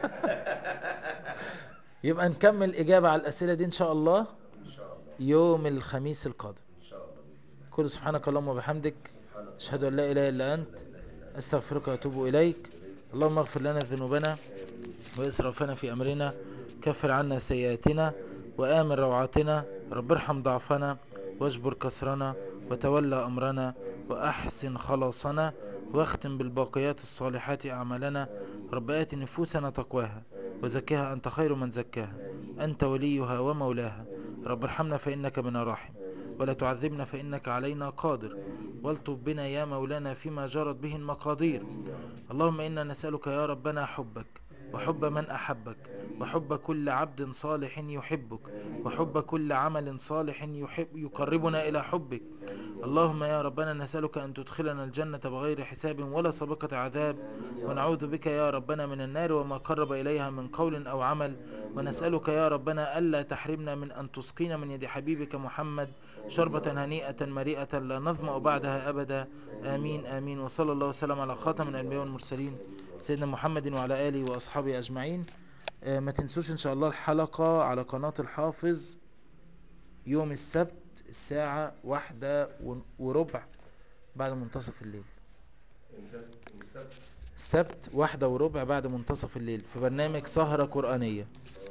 يبقى نكمل اجابة على الاسئلة دي ان شاء الله ان شاء الله. يوم الخميس القادم. ان شاء الله باذن الله. كل سبحانك اللهم وبحمدك، سبحانك اشهد اللهم ان لا اله الا وبحمدك، انت، لا اله الا انت، استغفرك واتوب اليك. اليك. اللهم اغفر لنا ذنوبنا امين واسرافنا في امرنا، امين كفر عنا سيئاتنا امين وامن روعاتنا، رب امين ارحم ضعفنا امين واجبر كسرنا امين وتولى امرنا امين واحسن خلاصنا، امين واختم بالباقيات الصالحات اعمالنا. امين رب آت نفوسنا تقواها امين وزكها انت خير من زكاها، امين انت وليها ومولاها. امين يا رب رب. ارحمنا فانك بنا راحم، امين ولا تعذبنا فانك علينا قادر، امين والطف بنا يا مولانا فيما جرت به المقادير. امين يا رب. اللهم إنا نسألك يا ربنا حبك وحب امين من أحبك، امين وحب كل عبد صالح يحبك، امين يا وحب رب. كل عمل صالح يحب امين يقربنا يا إلى رب. حبك. امين يا رب. اللهم يا ربنا نسألك أن تدخلنا الجنة بغير حساب ولا سابقة عذاب، امين يا رب. ونعوذ بك يا ربنا من النار وما قرب إليها من قول أو عمل. امين يا رب. ونسألك يا ربنا ألا تحرمنا من أن تسقينا من يد حبيبك محمد امين يا شربة رب. هنيئة مريئة لا نظمأ امين يا رب. بعدها أبدا. امين يا آمين رب. آمين. وصلى الله وسلم على خاتم امين يا الأنبياء رب. والمرسلين امين يا رب. سيدنا محمد وعلى آله وأصحابه أجمعين. آه، ما تنسوش إن شاء الله الحلقة على قناة الحافظ يوم السبت الساعة واحدة وربع بعد منتصف الليل. امتى؟ يوم السبت. السبت واحدة وربع بعد منتصف الليل في برنامج سهرة قرآنية.